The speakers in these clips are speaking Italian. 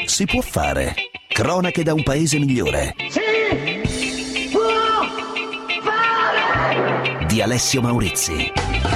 si può fare. Cronache da un paese migliore. Si può fare! Di Alessio Maurizi.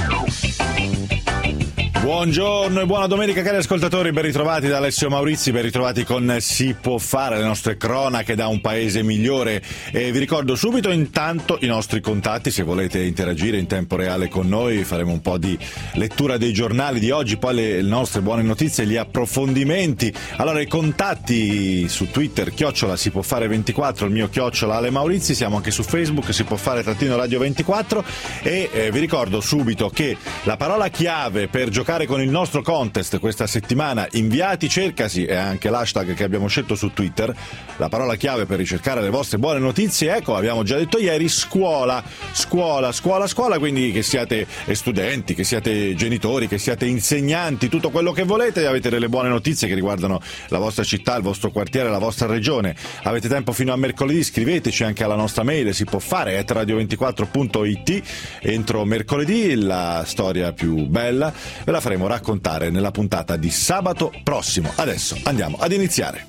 Buongiorno e buona domenica cari ascoltatori, ben ritrovati da Alessio Maurizi, ben ritrovati con Si può fare, le nostre cronache da un paese migliore. E vi ricordo subito intanto i nostri contatti, se volete interagire in tempo reale con noi, faremo un po' di lettura dei giornali di oggi, poi le nostre buone notizie, gli approfondimenti. Allora i contatti su Twitter, @ si può fare 24, il mio @ Ale Maurizi, siamo anche su Facebook, si può fare _radio 24 e vi ricordo subito che la parola chiave per giocare con il nostro contest questa settimana, inviati cercasi, è anche l'hashtag che abbiamo scelto su Twitter, la parola chiave per ricercare le vostre buone notizie, ecco, abbiamo già detto ieri, scuola, quindi che siate studenti, che siate genitori, che siate insegnanti, tutto quello che volete, avete delle buone notizie che riguardano la vostra città, il vostro quartiere, la vostra regione, avete tempo fino a mercoledì, scriveteci anche alla nostra mail, si può fare @radio24.it, entro mercoledì la storia più bella ve la faremo raccontare nella puntata di sabato prossimo. Adesso andiamo ad iniziare.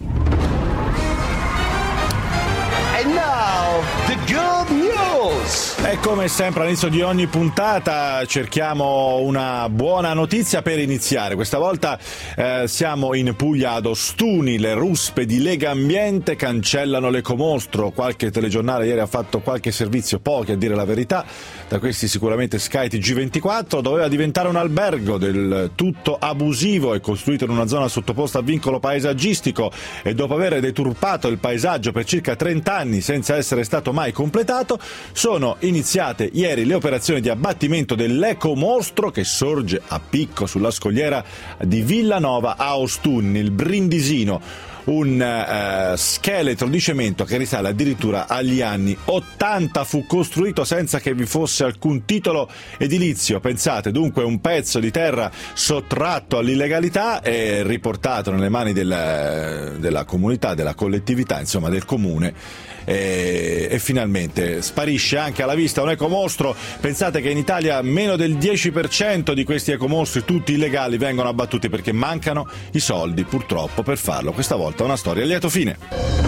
And now, the good news! E come sempre all'inizio di ogni puntata cerchiamo una buona notizia per iniziare. Questa volta siamo in Puglia ad Ostuni, le ruspe di Legambiente cancellano l'ecomostro. Qualche telegiornale ieri ha fatto qualche servizio, pochi a dire la verità, da questi sicuramente Sky TG24, doveva diventare un albergo del tutto abusivo e costruito in una zona sottoposta a vincolo paesaggistico e dopo aver deturpato il paesaggio per circa 30 anni senza essere stato mai completato, sono iniziate ieri le operazioni di abbattimento dell'ecomostro che sorge a picco sulla scogliera di Villanova a Ostuni, il Brindisino. Un scheletro di cemento che risale addirittura agli anni 80, fu costruito senza che vi fosse alcun titolo edilizio, pensate, dunque un pezzo di terra sottratto all'illegalità e riportato nelle mani della comunità, della collettività, insomma del comune, e finalmente sparisce anche alla vista un ecomostro. Pensate che in Italia meno del 10% di questi ecomostri, tutti illegali, vengono abbattuti perché mancano i soldi purtroppo per farlo. Questa volta una storia a lieto fine.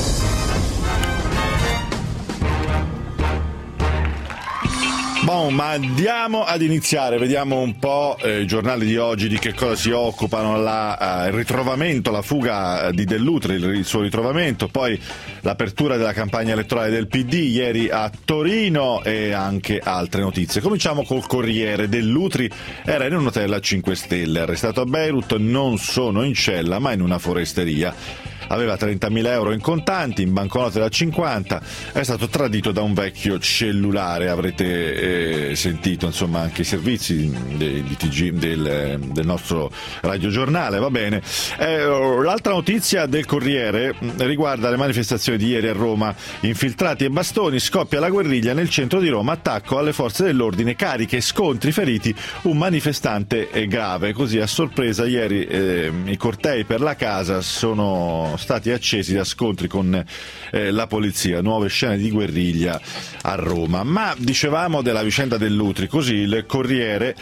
Ma andiamo ad iniziare, vediamo un po' i giornali di oggi di che cosa si occupano, il ritrovamento, la fuga di Dell'Utri, il suo ritrovamento, poi l'apertura della campagna elettorale del PD ieri a Torino e anche altre notizie. Cominciamo col Corriere. Dell'Utri era in un hotel a 5 stelle, arrestato a Beirut, non sono in cella ma in una foresteria. Aveva 30.000 euro in contanti, in banconote da 50, è stato tradito da un vecchio cellulare, avrete sentito insomma anche i servizi di TG del nostro radiogiornale, va bene. L'altra notizia del Corriere riguarda le manifestazioni di ieri a Roma, infiltrati e bastoni, scoppia la guerriglia nel centro di Roma, attacco alle forze dell'ordine, cariche, scontri, feriti, un manifestante grave, così a sorpresa ieri i cortei per la casa sono stati accesi da scontri con la polizia, nuove scene di guerriglia a Roma. Ma dicevamo della vicenda Dell'Utri, così il Corriere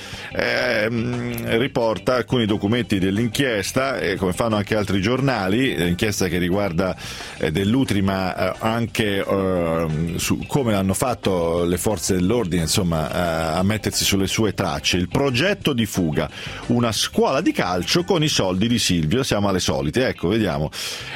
riporta alcuni documenti dell'inchiesta, come fanno anche altri giornali, l'inchiesta che riguarda Dell'Utri ma anche su come hanno fatto le forze dell'ordine insomma a mettersi sulle sue tracce. Il progetto di fuga, una scuola di calcio con i soldi di Silvio, siamo alle solite, ecco, vediamo.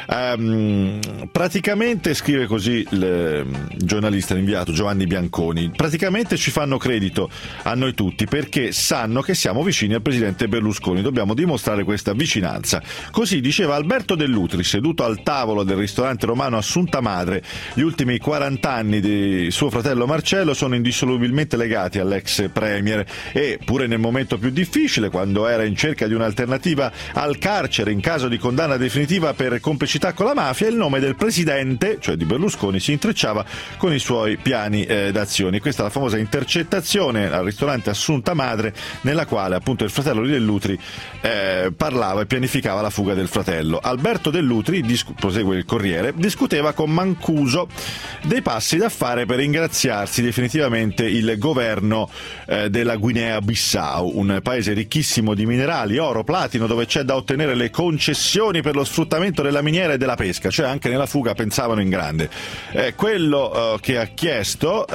Praticamente, scrive così il giornalista inviato Giovanni Bianconi, praticamente ci fanno credito a noi tutti perché sanno che siamo vicini al presidente Berlusconi, dobbiamo dimostrare questa vicinanza. Così diceva Alberto Dell'Utri, seduto al tavolo del ristorante romano Assunta Madre. Gli ultimi 40 anni di suo fratello Marcello sono indissolubilmente legati all'ex premier e, pure nel momento più difficile, quando era in cerca di un'alternativa al carcere in caso di condanna definitiva per complicità con la mafia, il nome del presidente, cioè di Berlusconi, si intrecciava con i suoi piani d'azione. Questa è la famosa intercettazione al ristorante Assunta Madre, nella quale appunto il fratello di Dell'Utri parlava e pianificava la fuga del fratello. Alberto Dell'Utri, prosegue il Corriere, discuteva con Mancuso dei passi da fare per ingraziarsi definitivamente il governo della Guinea-Bissau, un paese ricchissimo di minerali, oro, platino, dove c'è da ottenere le concessioni per lo sfruttamento della miniera e della pesca, cioè anche nella fuga pensavano in grande. Quello che ho chiesto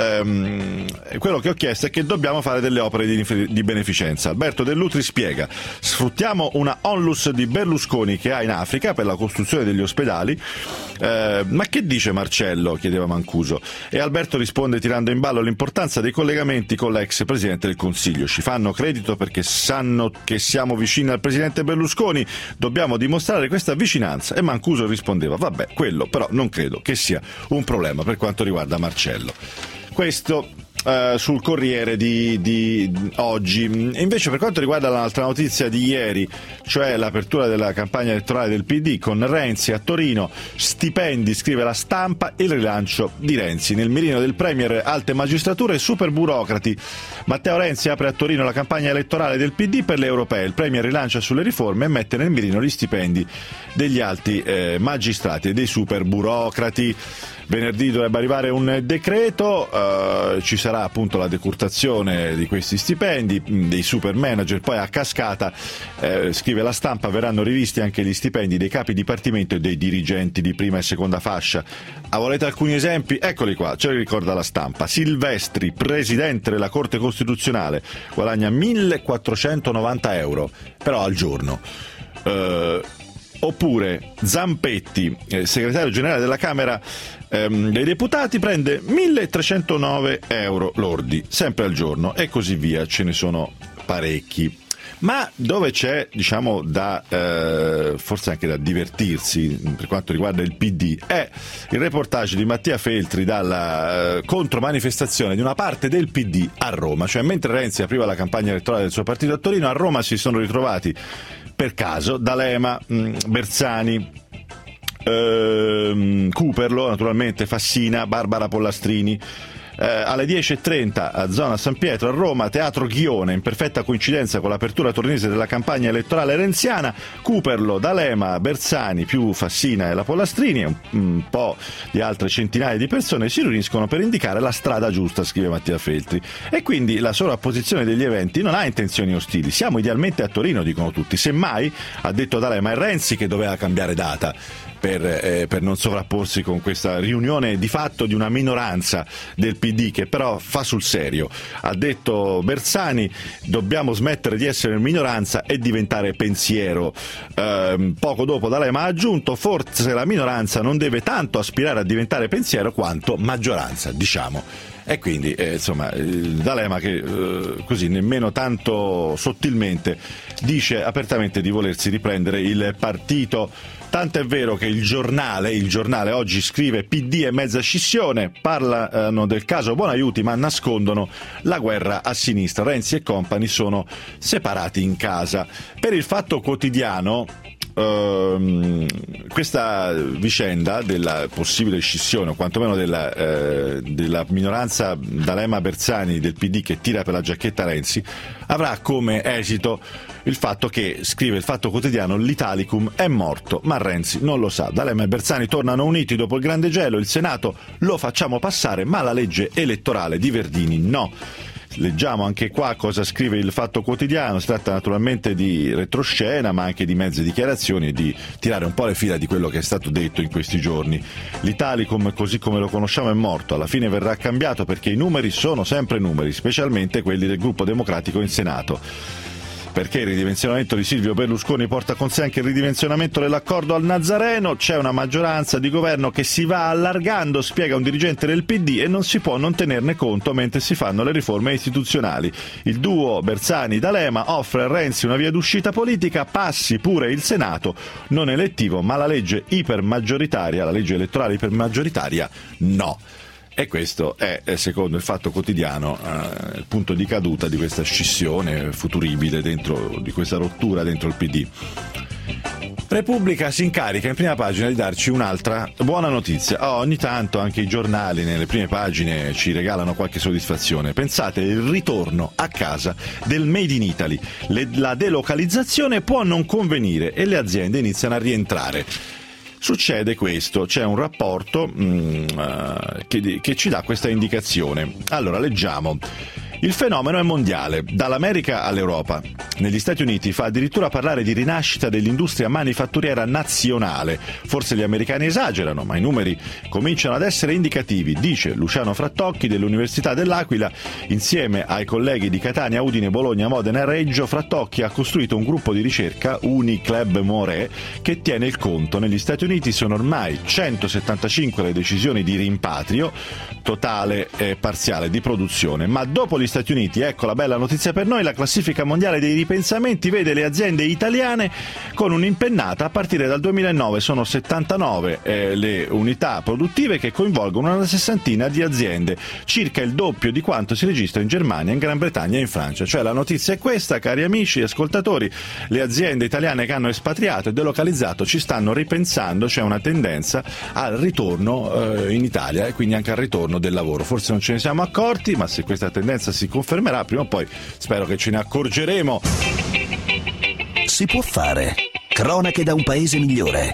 è che dobbiamo fare delle opere di beneficenza. Alberto Dell'Utri spiega: sfruttiamo una onlus di Berlusconi che ha in Africa per la costruzione degli ospedali. Ma che dice Marcello? Chiedeva Mancuso, e Alberto risponde tirando in ballo l'importanza dei collegamenti con l'ex Presidente del Consiglio. Ci fanno credito perché sanno che siamo vicini al Presidente Berlusconi, dobbiamo dimostrare questa vicinanza. E Mancuso rispondeva: vabbè, quello però non credo che sia un problema per quanto riguarda Marcello. Questo sul Corriere di oggi. Invece, per quanto riguarda l'altra notizia di ieri, cioè l'apertura della campagna elettorale del PD con Renzi a Torino, stipendi, scrive La Stampa, il rilancio di Renzi. Nel mirino del Premier alte magistrature e super burocrati. Matteo Renzi apre a Torino la campagna elettorale del PD per le europee. Il Premier rilancia sulle riforme e mette nel mirino gli stipendi degli alti magistrati e dei super burocrati. Venerdì dovrebbe arrivare un decreto, ci sarà appunto la decurtazione di questi stipendi dei super manager, poi a cascata, scrive La Stampa, verranno rivisti anche gli stipendi dei capi dipartimento e dei dirigenti di prima e seconda fascia. Volete alcuni esempi? Eccoli qua, ce li ricorda La Stampa. Silvestri, presidente della Corte Costituzionale, guadagna 1.490 euro, però al giorno. Oppure Zampetti, segretario generale della Camera dei Deputati, prende 1.309 euro lordi, sempre al giorno, e così via, ce ne sono parecchi. Ma dove c'è, diciamo, forse anche da divertirsi per quanto riguarda il PD è il reportage di Mattia Feltri dalla contromanifestazione di una parte del PD a Roma. Cioè, mentre Renzi apriva la campagna elettorale del suo partito a Torino, a Roma si sono ritrovati per caso D'Alema, Bersani, Cuperlo, naturalmente Fassina, Barbara Pollastrini. Alle 10.30 a zona San Pietro a Roma, Teatro Ghione, in perfetta coincidenza con l'apertura torinese della campagna elettorale renziana. Cuperlo, D'Alema, Bersani più Fassina e la Pollastrini e un po' di altre centinaia di persone si riuniscono per indicare la strada giusta, scrive Mattia Feltri. E quindi la sovrapposizione degli eventi non ha intenzioni ostili. Siamo idealmente a Torino, dicono tutti. Semmai, ha detto D'Alema, è Renzi che doveva cambiare data per non sovrapporsi con questa riunione di fatto di una minoranza del PD che però fa sul serio. Ha detto Bersani: dobbiamo smettere di essere minoranza e diventare pensiero. Poco dopo D'Alema ha aggiunto: forse la minoranza non deve tanto aspirare a diventare pensiero quanto maggioranza, diciamo. E quindi insomma D'Alema che così nemmeno tanto sottilmente dice apertamente di volersi riprendere il partito. Tanto è vero che il giornale oggi scrive: PD e mezza scissione, parlano del caso Buonaiuti ma nascondono la guerra a sinistra. Renzi e compagni sono separati in casa. Per il Fatto Quotidiano questa vicenda della possibile scissione o quantomeno della minoranza D'Alema-Bersani del PD che tira per la giacchetta Renzi avrà come esito il fatto che, scrive il Fatto Quotidiano, l'Italicum è morto ma Renzi non lo sa. D'Alema e Bersani tornano uniti dopo il grande gelo, il Senato lo facciamo passare ma la legge elettorale di Verdini no. Leggiamo anche qua cosa scrive il Fatto Quotidiano. Si tratta naturalmente di retroscena ma anche di mezze dichiarazioni e di tirare un po' le fila di quello che è stato detto in questi giorni. L'Italicum così come lo conosciamo è morto, alla fine verrà cambiato perché i numeri sono sempre numeri, specialmente quelli del gruppo democratico in Senato. Perché il ridimensionamento di Silvio Berlusconi porta con sé anche il ridimensionamento dell'accordo al Nazareno. C'è una maggioranza di governo che si va allargando, spiega un dirigente del PD, e non si può non tenerne conto mentre si fanno le riforme istituzionali. Il duo Bersani-D'Alema offre a Renzi una via d'uscita politica, passi pure il Senato, non elettivo, ma la legge ipermaggioritaria, la legge elettorale ipermaggioritaria, no. E questo è, secondo il Fatto Quotidiano, il punto di caduta di questa scissione futuribile di questa rottura dentro il PD. Repubblica si incarica in prima pagina di darci un'altra buona notizia. Ogni tanto anche i giornali nelle prime pagine ci regalano qualche soddisfazione. Pensate, il ritorno a casa del Made in Italy. La delocalizzazione può non convenire e le aziende iniziano a rientrare. Succede questo, c'è un rapporto che ci dà questa indicazione. Allora, leggiamo. Il fenomeno è mondiale, dall'America all'Europa. Negli Stati Uniti fa addirittura parlare di rinascita dell'industria manifatturiera nazionale. Forse gli americani esagerano, ma i numeri cominciano ad essere indicativi, dice Luciano Frattocchi dell'Università dell'Aquila. Insieme ai colleghi di Catania, Udine, Bologna, Modena e Reggio, Frattocchi ha costruito un gruppo di ricerca, Uniclub More, che tiene il conto. Negli Stati Uniti sono ormai 175 le decisioni di rimpatrio totale e parziale di produzione, ma dopo gli Stati Uniti, ecco la bella notizia per noi, la classifica mondiale dei ripensamenti vede le aziende italiane con un'impennata. A partire dal 2009 sono 79 le unità produttive che coinvolgono una sessantina di aziende, circa il doppio di quanto si registra in Germania, in Gran Bretagna e in Francia. Cioè la notizia è questa, cari amici e ascoltatori: le aziende italiane che hanno espatriato e delocalizzato ci stanno ripensando, c'è una tendenza al ritorno in Italia e quindi anche al ritorno del lavoro. Forse non ce ne siamo accorti, ma se questa tendenza si confermerà, prima o poi spero che ce ne accorgeremo. Si può fare. Cronache da un paese migliore.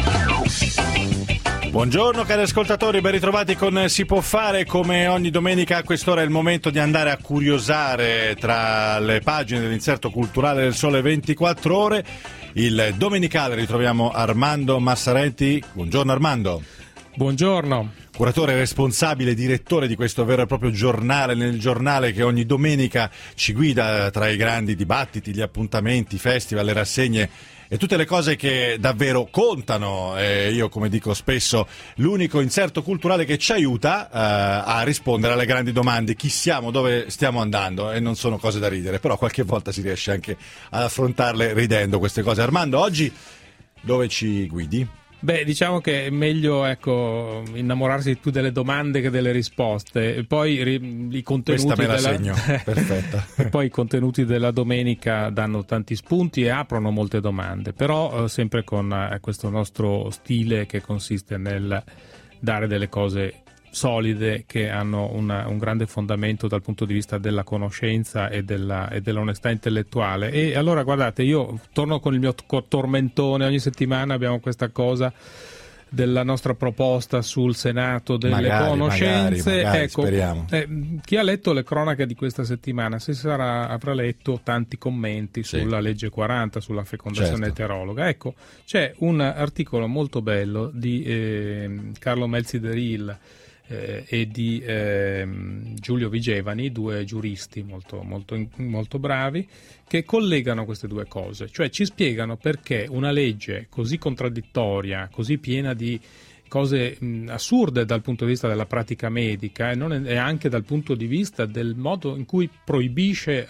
Buongiorno cari ascoltatori, ben ritrovati con Si può fare. Come ogni domenica a quest'ora è il momento di andare a curiosare tra le pagine dell'inserto culturale del Sole 24 Ore. Il domenicale ritroviamo Armando Massarenti. Buongiorno Armando. Buongiorno. Curatore responsabile, direttore di questo vero e proprio giornale, nel giornale che ogni domenica ci guida tra i grandi dibattiti, gli appuntamenti, i festival, le rassegne e tutte le cose che davvero contano. Io, come dico spesso, l'unico inserto culturale che ci aiuta a rispondere alle grandi domande: chi siamo, dove stiamo andando, e non sono cose da ridere, però qualche volta si riesce anche ad affrontarle ridendo queste cose. Armando, oggi dove ci guidi? Beh, diciamo che è meglio, innamorarsi più delle domande che delle risposte. E poi i contenuti questa me la segno, perfetta. E poi i contenuti della domenica danno tanti spunti e aprono molte domande, però sempre con questo nostro stile che consiste nel dare delle cose solide che hanno un grande fondamento dal punto di vista della conoscenza e dell'onestà intellettuale. E allora guardate, io torno con il mio tormentone. Ogni settimana abbiamo questa cosa della nostra proposta sul Senato delle conoscenze. Magari, ecco, speriamo. Chi ha letto le cronache di questa settimana avrà letto tanti commenti sulla legge 40, sulla fecondazione eterologa. Ecco, c'è un articolo molto bello di Carlo Melzi-Deril e di Giulio Vigevani, due giuristi molto bravi, che collegano queste due cose, cioè ci spiegano perché una legge così contraddittoria, così piena di cose assurde dal punto di vista della pratica medica e anche dal punto di vista del modo in cui proibisce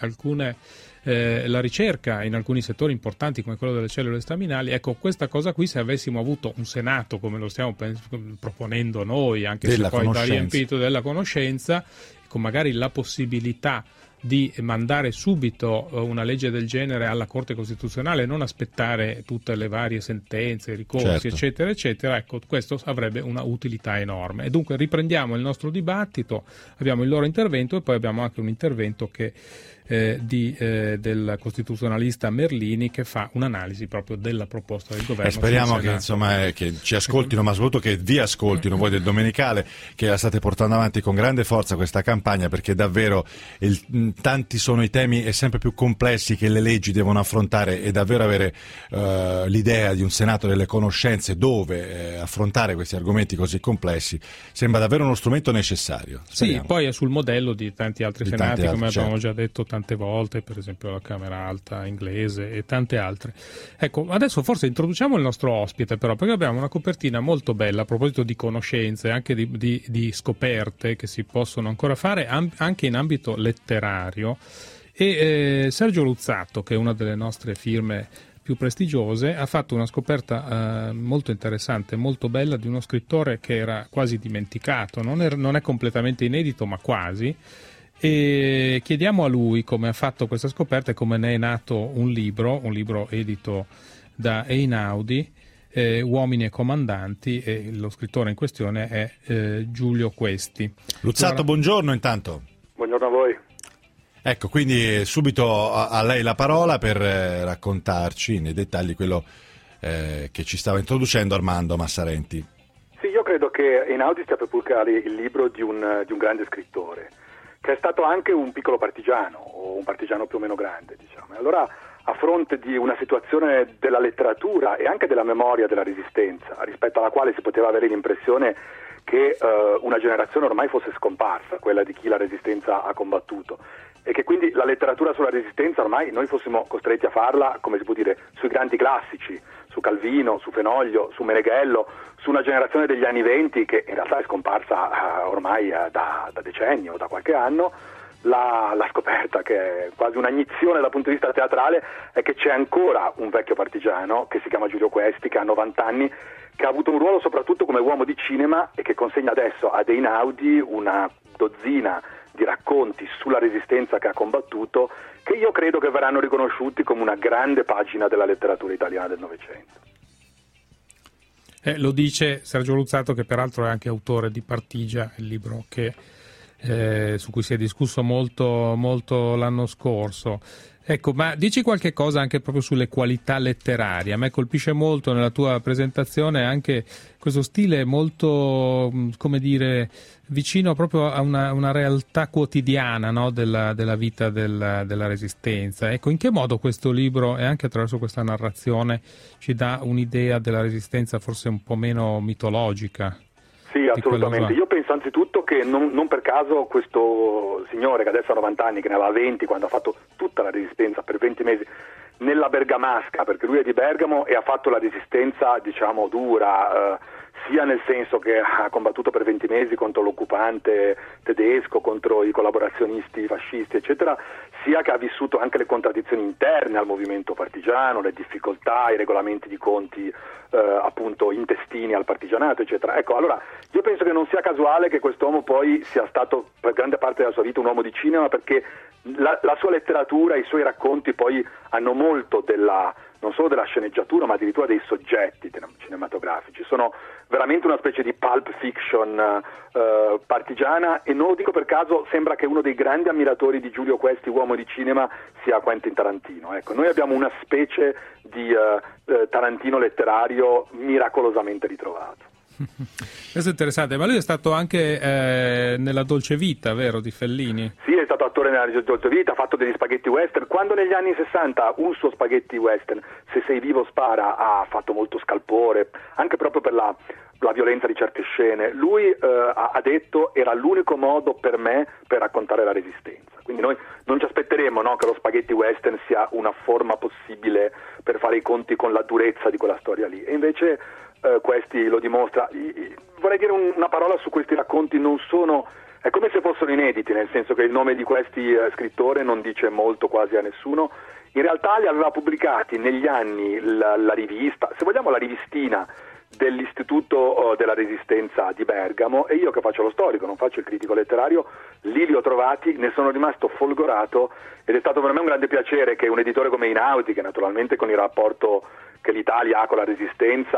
la ricerca in alcuni settori importanti come quello delle cellule staminali. Ecco, questa cosa qui, se avessimo avuto un Senato come lo stiamo proponendo noi, anche se poi va riempito della conoscenza, con magari la possibilità di mandare subito una legge del genere alla Corte Costituzionale, non aspettare tutte le varie sentenze, ricorsi, eccetera, eccetera, ecco, questo avrebbe una utilità enorme. E dunque riprendiamo il nostro dibattito, abbiamo il loro intervento e poi abbiamo anche un intervento del costituzionalista Merlini, che fa un'analisi proprio della proposta del governo. Speriamo che ci ascoltino, ma soprattutto che vi ascoltino voi del Domenicale, che la state portando avanti con grande forza questa campagna, perché davvero tanti sono i temi e sempre più complessi che le leggi devono affrontare, e davvero avere l'idea di un Senato delle conoscenze dove affrontare questi argomenti così complessi sembra davvero uno strumento necessario. Speriamo. Sì, poi è sul modello di tanti altri senati, come abbiamo già detto tante volte, per esempio la Camera Alta inglese e tante altre. Ecco, adesso forse introduciamo il nostro ospite, però, perché abbiamo una copertina molto bella a proposito di conoscenze, anche di scoperte che si possono ancora fare anche in ambito letterario. E Sergio Luzzatto, che è una delle nostre firme più prestigiose, ha fatto una scoperta molto interessante, molto bella, di uno scrittore che era quasi dimenticato, non è completamente inedito, ma quasi. E chiediamo a lui come ha fatto questa scoperta e come ne è nato un libro edito da Einaudi, Uomini e Comandanti, e lo scrittore in questione è Giulio Questi. Luzzatto, buongiorno intanto. Buongiorno a voi. Ecco, quindi subito a lei la parola per raccontarci nei dettagli quello che ci stava introducendo Armando Massarenti. Sì, io credo che Einaudi stia per pubblicare il libro di un grande scrittore, che è stato anche un piccolo partigiano, o un partigiano più o meno grande, diciamo. E allora, a fronte di una situazione della letteratura e anche della memoria della Resistenza, rispetto alla quale si poteva avere l'impressione che una generazione ormai fosse scomparsa, quella di chi la Resistenza ha combattuto, e che quindi la letteratura sulla Resistenza ormai noi fossimo costretti a farla, come si può dire, sui grandi classici, su Calvino, su Fenoglio, su Meneghello, su una generazione degli anni '20 che in realtà è scomparsa ormai da decenni o da qualche anno. La scoperta, che è quasi un'agnizione dal punto di vista teatrale, è che c'è ancora un vecchio partigiano che si chiama Giulio Questi, che ha 90 anni, che ha avuto un ruolo soprattutto come uomo di cinema e che consegna adesso ad Einaudi una dozzina di racconti sulla Resistenza che ha combattuto, che io credo che verranno riconosciuti come una grande pagina della letteratura italiana del Novecento. Lo dice Sergio Luzzatto, che peraltro è anche autore di Partigia, il libro su cui si è discusso molto l'anno scorso. Ecco, ma dici qualche cosa anche proprio sulle qualità letterarie. A me colpisce molto nella tua presentazione anche questo stile molto, come dire, vicino proprio a una realtà quotidiana, no? della vita della Resistenza. Ecco, in che modo questo libro, e anche attraverso questa narrazione, ci dà un'idea della Resistenza forse un po' meno mitologica? Sì, assolutamente. Io penso anzitutto che non per caso questo signore, che adesso ha 90 anni, che ne aveva 20 quando ha fatto tutta la Resistenza per 20 mesi nella Bergamasca, perché lui è di Bergamo e ha fatto la Resistenza, diciamo, dura, sia nel senso che ha combattuto per 20 mesi contro l'occupante tedesco, contro i collaborazionisti fascisti, eccetera, sia che ha vissuto anche le contraddizioni interne al movimento partigiano, le difficoltà, i regolamenti di conti appunto intestini al partigianato, eccetera. Ecco, allora io penso che non sia casuale che quest'uomo poi sia stato per grande parte della sua vita un uomo di cinema, perché la sua letteratura, i suoi racconti poi hanno molto non solo della sceneggiatura, ma addirittura dei soggetti cinematografici. Sono veramente una specie di pulp fiction partigiana, e non lo dico per caso. Sembra che uno dei grandi ammiratori di Giulio Questi, uomo di cinema, sia Quentin Tarantino. Ecco, noi abbiamo una specie di Tarantino letterario miracolosamente ritrovato. Questo è interessante, ma lui è stato anche nella Dolce Vita, vero, di Fellini? Sì, è stato attore nella Dolce Vita, ha fatto degli spaghetti western. Quando negli anni 60 un suo spaghetti western, Se sei vivo spara, ha fatto molto scalpore, anche proprio per la violenza di certe scene, lui ha detto: era l'unico modo per me per raccontare la Resistenza. Quindi noi non ci aspetteremo, no, che lo spaghetti western sia una forma possibile per fare i conti con la durezza di quella storia lì, e invece Questi lo dimostra. Vorrei dire una parola su questi racconti. È come se fossero inediti, nel senso che il nome di Questi scrittore non dice molto quasi a nessuno. In realtà li aveva pubblicati negli anni la rivista, se vogliamo la rivistina dell'Istituto della Resistenza di Bergamo, e io, che faccio lo storico, non faccio il critico letterario, lì li ho trovati, ne sono rimasto folgorato, ed è stato per me un grande piacere che un editore come Einaudi, che naturalmente con il rapporto che l'Italia ha con la Resistenza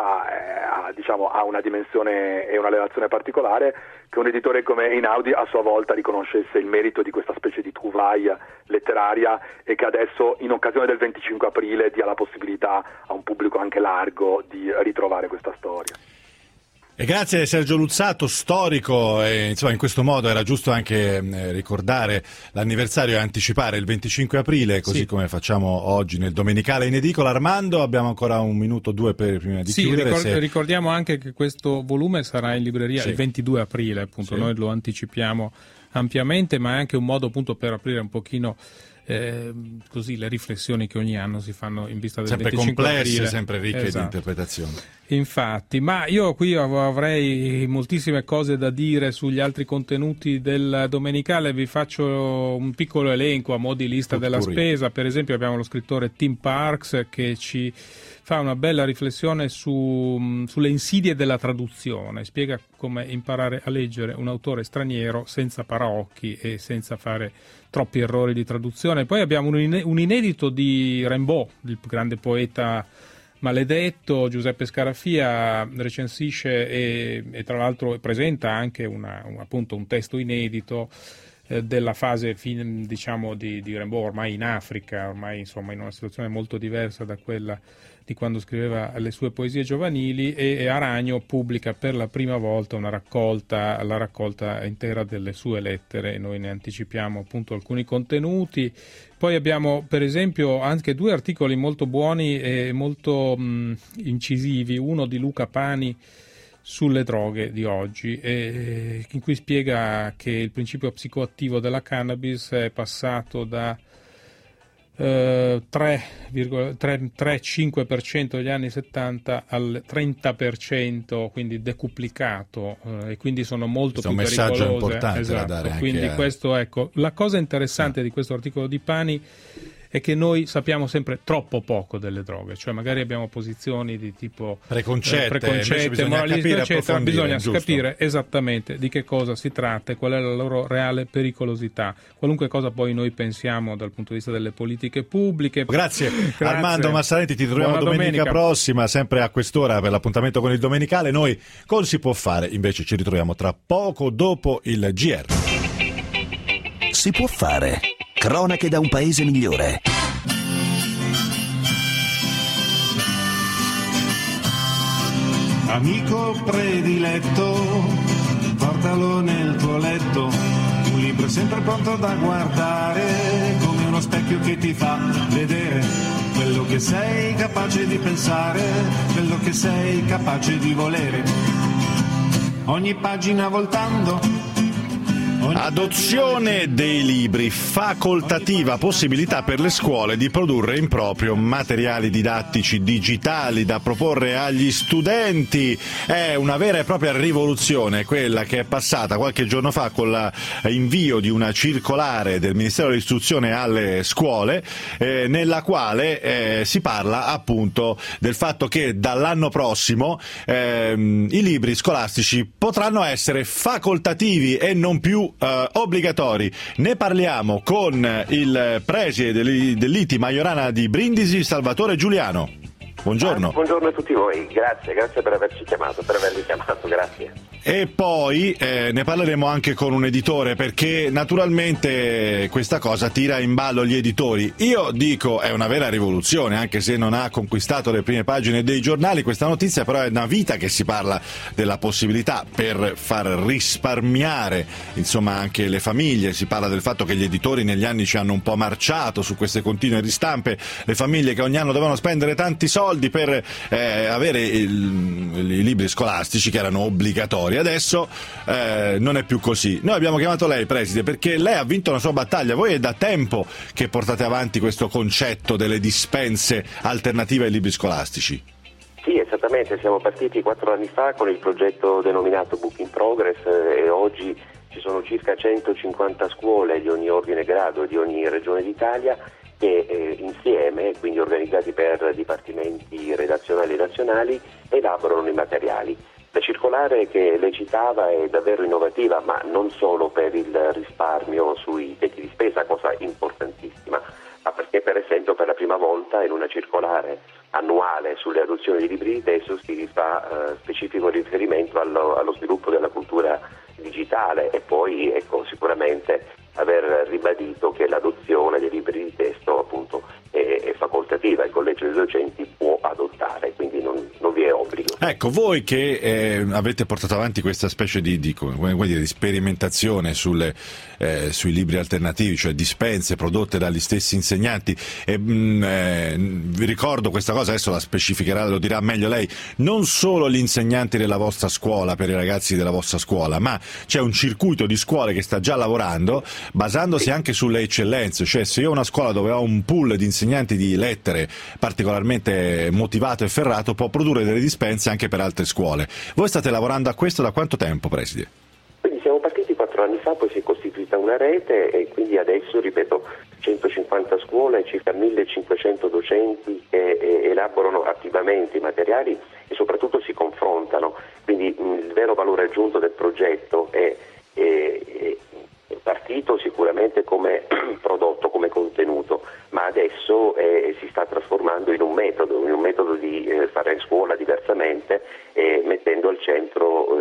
ha una dimensione e una relazione particolare, che un editore come Einaudi a sua volta riconoscesse il merito di questa specie di trouvaille letteraria, e che adesso, in occasione del 25 aprile, dia la possibilità a un pubblico anche largo di ritrovare questa storia. E grazie Sergio Luzzatto, storico, e insomma in questo modo era giusto anche ricordare l'anniversario e anticipare il 25 aprile, così sì, come facciamo oggi nel Domenicale in edicola. Armando, abbiamo ancora un minuto o due prima di chiudere. Ricordiamo anche che questo volume sarà in libreria il 22 aprile, appunto, noi lo anticipiamo ampiamente, ma è anche un modo appunto per aprire un pochino così le riflessioni che ogni anno si fanno in vista del sempre 25 complesse, aprile. sempre ricche di interpretazioni. Infatti, ma io qui avrei moltissime cose da dire sugli altri contenuti del Domenicale. Vi faccio un piccolo elenco a mo' di lista della spesa. Per esempio abbiamo lo scrittore Tim Parks, che ci fa una bella riflessione sulle insidie della traduzione, spiega come imparare a leggere un autore straniero senza paraocchi e senza fare troppi errori di traduzione. Poi abbiamo un inedito di Rimbaud, il grande poeta maledetto. Giuseppe Scarafia recensisce e tra l'altro presenta anche appunto un testo inedito. della fase diciamo di Rimbaud, ormai in Africa, ormai insomma in una situazione molto diversa da quella di quando scriveva le sue poesie giovanili, e Aragno pubblica per la prima volta la raccolta intera delle sue lettere. Noi ne anticipiamo appunto alcuni contenuti. Poi abbiamo per esempio anche 2 articoli molto buoni e molto incisivi, uno di Luca Pani sulle droghe di oggi, in cui spiega che il principio psicoattivo della cannabis è passato da 3,5% negli anni 70 al 30%, quindi decuplicato, e quindi sono molto più pericolose. È un messaggio importante, esatto, da dare quindi anche questo, ecco, la cosa interessante di questo articolo di Pani è che noi sappiamo sempre troppo poco delle droghe, cioè magari abbiamo posizioni di tipo preconcette, moralistiche, eccetera. Bisogna giusto? capire esattamente di che cosa si tratta e qual è la loro reale pericolosità. Qualunque cosa poi noi pensiamo dal punto di vista delle politiche pubbliche. Grazie. Armando Massaretti, ti troviamo domenica prossima, sempre a quest'ora, per l'appuntamento con il Domenicale. Noi con Si può fare invece ci ritroviamo tra poco dopo il GR. Si può fare. Cronache da un paese migliore. Amico prediletto, portalo nel tuo letto, un libro sempre pronto da guardare, come uno specchio che ti fa vedere quello che sei capace di pensare, quello che sei capace di volere. Ogni pagina voltando. Adozione dei libri, facoltativa possibilità per le scuole di produrre in proprio materiali didattici digitali da proporre agli studenti. È una vera e propria rivoluzione quella che è passata qualche giorno fa con l'invio di una circolare del Ministero dell'Istruzione alle scuole, nella quale si parla appunto del fatto che dall'anno prossimo i libri scolastici potranno essere facoltativi e non più obbligatori. Ne parliamo con il preside dell'ITI Majorana di Brindisi, Salvatore Giuliano. Buongiorno. Buongiorno a tutti voi, grazie per averci chiamato, per avermi chiamato, grazie. E poi ne parleremo anche con un editore, perché naturalmente questa cosa tira in ballo gli editori. Io dico è una vera rivoluzione, anche se non ha conquistato le prime pagine dei giornali questa notizia, però è una vita che si parla della possibilità per far risparmiare insomma anche le famiglie. Si parla del fatto che gli editori negli anni ci hanno un po' marciato su queste continue ristampe, le famiglie che ogni anno dovevano spendere tanti soldi per avere i libri scolastici che erano obbligatori. Adesso non è più così. Noi abbiamo chiamato lei, preside, perché lei ha vinto una sua battaglia. Voi è da tempo che portate avanti questo concetto delle dispense alternative ai libri scolastici. Sì, esattamente, siamo partiti 4 anni fa con il progetto denominato Book in Progress, e oggi ci sono circa 150 scuole di ogni ordine e grado, di ogni regione d'Italia, che insieme, quindi organizzati per dipartimenti redazionali e nazionali, elaborano i materiali. La circolare che lei citava è davvero innovativa, ma non solo per il risparmio sui tetti di spesa, cosa importantissima, ma perché per esempio per la prima volta in una circolare annuale sulle adozioni di libri di testo si fa specifico riferimento allo sviluppo della cultura digitale, e poi sicuramente aver ribadito che l'adozione dei libri di testo appunto è facoltativa, il collegio dei docenti può adottare, quindi non vi è obbligo. Ecco, voi che avete portato avanti questa specie di sperimentazione sui libri alternativi, cioè dispense prodotte dagli stessi insegnanti, vi ricordo questa cosa, adesso la specificherà, lo dirà meglio lei, non solo gli insegnanti della vostra scuola, per i ragazzi della vostra scuola, ma c'è un circuito di scuole che sta già lavorando basandosi anche sulle eccellenze, cioè se io ho una scuola dove ho un pool di insegnanti di lettere particolarmente motivato e ferrato, può produrre delle dispense anche per altre scuole. Voi state lavorando a questo da quanto tempo, preside? Quindi siamo partiti 4 anni fa, poi si è costituita una rete, e quindi adesso, ripeto, 150 scuole, circa 1500 docenti che elaborano attivamente i materiali e soprattutto si confrontano. Quindi il vero valore aggiunto del progetto è partito sicuramente come prodotto, come contenuto, ma adesso si sta trasformando in un metodo di fare scuola diversamente, mettendo al centro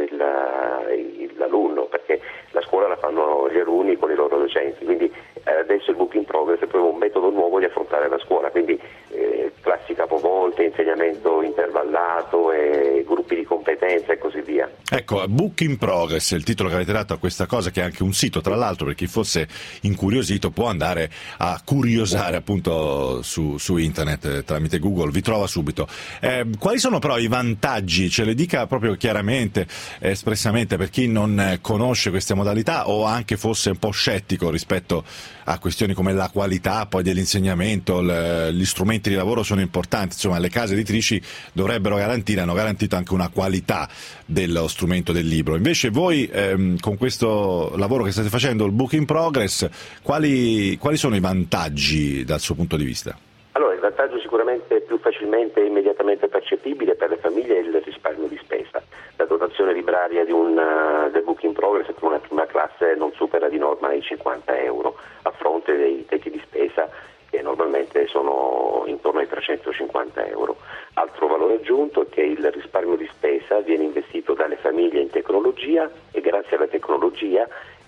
l'alunno, perché la scuola la fanno gli alunni con i loro docenti, quindi adesso il Book in Progress è proprio un metodo nuovo di affrontare la scuola, quindi classi capovolte, insegnamento intervallato, gruppi di competenza e così via. Ecco, Book in Progress è il titolo che avete dato a questa cosa, che è anche un sito, tra l'altro, per chi fosse incuriosito può andare a curiosare appunto su internet tramite Google, vi trova subito. Quali sono però i vantaggi? Ce le dica proprio chiaramente, espressamente, per chi non conosce queste modalità o anche fosse un po' scettico rispetto a questioni come la qualità poi dell'insegnamento, gli strumenti di lavoro sono importanti, insomma le case editrici dovrebbero garantire, hanno garantito anche una qualità dello strumento del libro. Invece voi con questo lavoro che state facendo, il Book in Progress, quali sono i vantaggi dal suo punto di vista? Allora, il vantaggio sicuramente più facilmente e immediatamente percepibile per le famiglie è il risparmio di spesa. La dotazione libraria del Book in Progress per una prima classe non supera di norma i 50 euro, a fronte dei tetti di spesa che normalmente sono intorno ai 350 euro. Altro valore aggiunto è che il risparmio di spesa viene investito dalle famiglie in tecnologia, e grazie alla tecnologia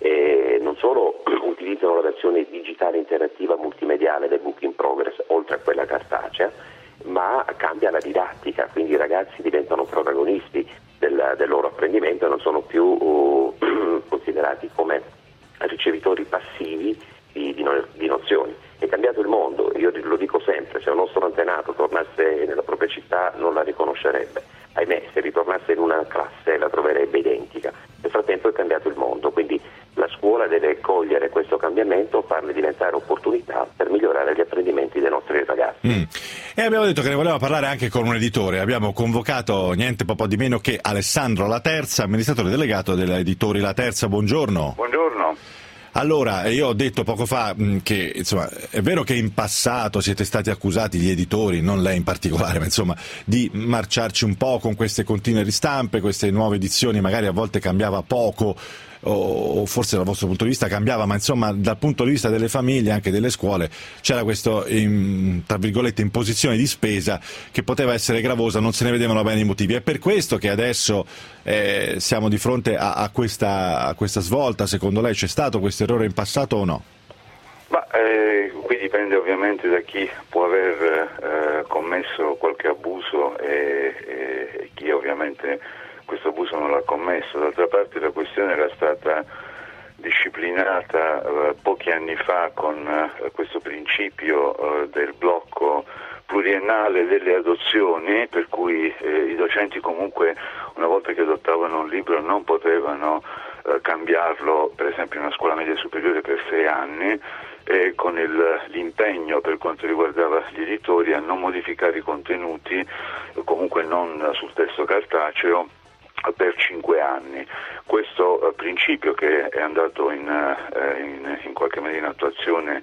non solo utilizzano la versione digitale interattiva multimediale del Book in Progress oltre a quella cartacea, ma cambia la didattica, quindi i ragazzi diventano protagonisti del loro apprendimento e non sono più considerati come ricevitori passivi di nozioni. È cambiato il mondo, io lo dico sempre, se un nostro antenato tornasse nella propria città non la riconoscerebbe, ahimè, se ritornasse in una classe la troverebbe identica. Nel frattempo è cambiato il mondo, quindi la scuola deve cogliere questo cambiamento, farne diventare opportunità per migliorare gli apprendimenti dei nostri ragazzi. E abbiamo detto che ne volevamo parlare anche con un editore, abbiamo convocato niente po' di meno che Alessandro Laterza, amministratore delegato dell'Editori Laterza. Buongiorno. Buongiorno. Allora, io ho detto poco fa che insomma è vero che in passato siete stati accusati, gli editori, non lei in particolare, ma insomma di marciarci un po' con queste continue ristampe, queste nuove edizioni, magari a volte cambiava poco o forse dal vostro punto di vista cambiava, ma insomma dal punto di vista delle famiglie, anche delle scuole, c'era questo tra virgolette imposizione di spesa che poteva essere gravosa, non se ne vedevano bene i motivi. È per questo che adesso siamo di fronte a questa svolta. Secondo lei c'è stato questo errore in passato o no? Ma qui dipende ovviamente da chi può aver commesso qualche abuso e chi ovviamente questo abuso non l'ha commesso. D'altra parte la questione era stata disciplinata pochi anni fa con questo principio del blocco pluriennale delle adozioni, per cui i docenti comunque una volta che adottavano un libro non potevano cambiarlo, per esempio in una scuola media superiore, per 6 anni, e con l'impegno per quanto riguardava gli editori a non modificare i contenuti, comunque non sul testo cartaceo, per 5 anni. Questo principio, che è andato in qualche maniera in attuazione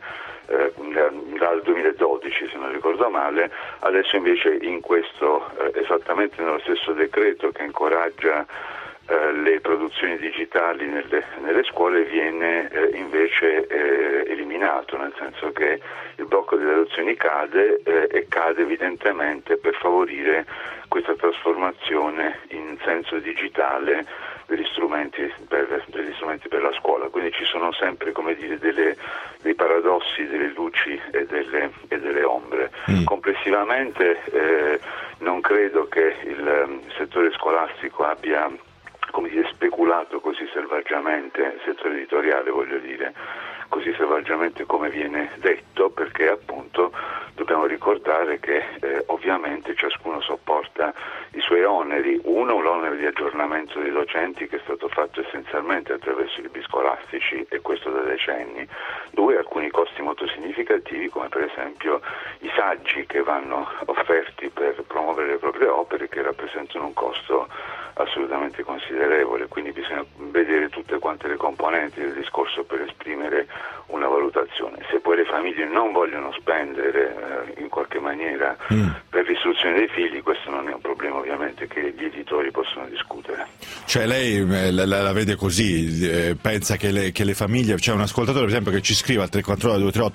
dal 2012, se non ricordo male, adesso invece in questo, esattamente nello stesso decreto che incoraggia le produzioni digitali nelle scuole, viene invece eliminato, nel senso che il blocco delle adozioni cade e cade evidentemente per favorire questa trasformazione in senso digitale degli strumenti per la scuola. Quindi ci sono sempre, come dire, dei paradossi, delle luci e delle ombre. Complessivamente non credo che il settore scolastico abbia, come dire, speculato così selvaggiamente, il settore editoriale voglio dire, così selvaggiamente come viene detto, perché appunto dobbiamo ricordare che ovviamente ciascuno sopporta i suoi oneri. Uno, l'onere di aggiornamento dei docenti, che è stato fatto essenzialmente attraverso i libri scolastici, e questo da decenni. Due, alcuni costi molto significativi, come per esempio i saggi che vanno offerti per promuovere le proprie opere, che rappresentano un costo assolutamente considerevole, quindi bisogna vedere tutte quante le componenti del discorso per esprimere una valutazione. Se poi le famiglie non vogliono spendere in qualche maniera per l'istruzione dei figli, questo non è un problema ovviamente che gli editori possono discutere. Cioè lei la vede così, pensa che le famiglie, c'è un ascoltatore per esempio che ci scrive al 349 238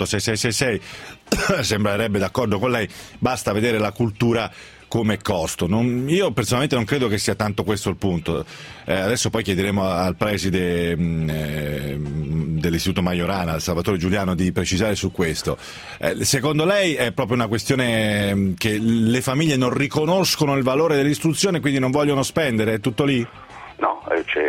6666, sembrerebbe d'accordo con lei, basta vedere la cultura come costo. Io personalmente non credo che sia tanto questo il punto. Adesso poi chiederemo al preside dell'Istituto Majorana, Salvatore Giuliano, di precisare su questo. Secondo lei è proprio una questione che le famiglie non riconoscono il valore dell'istruzione, quindi non vogliono spendere, è tutto lì? No,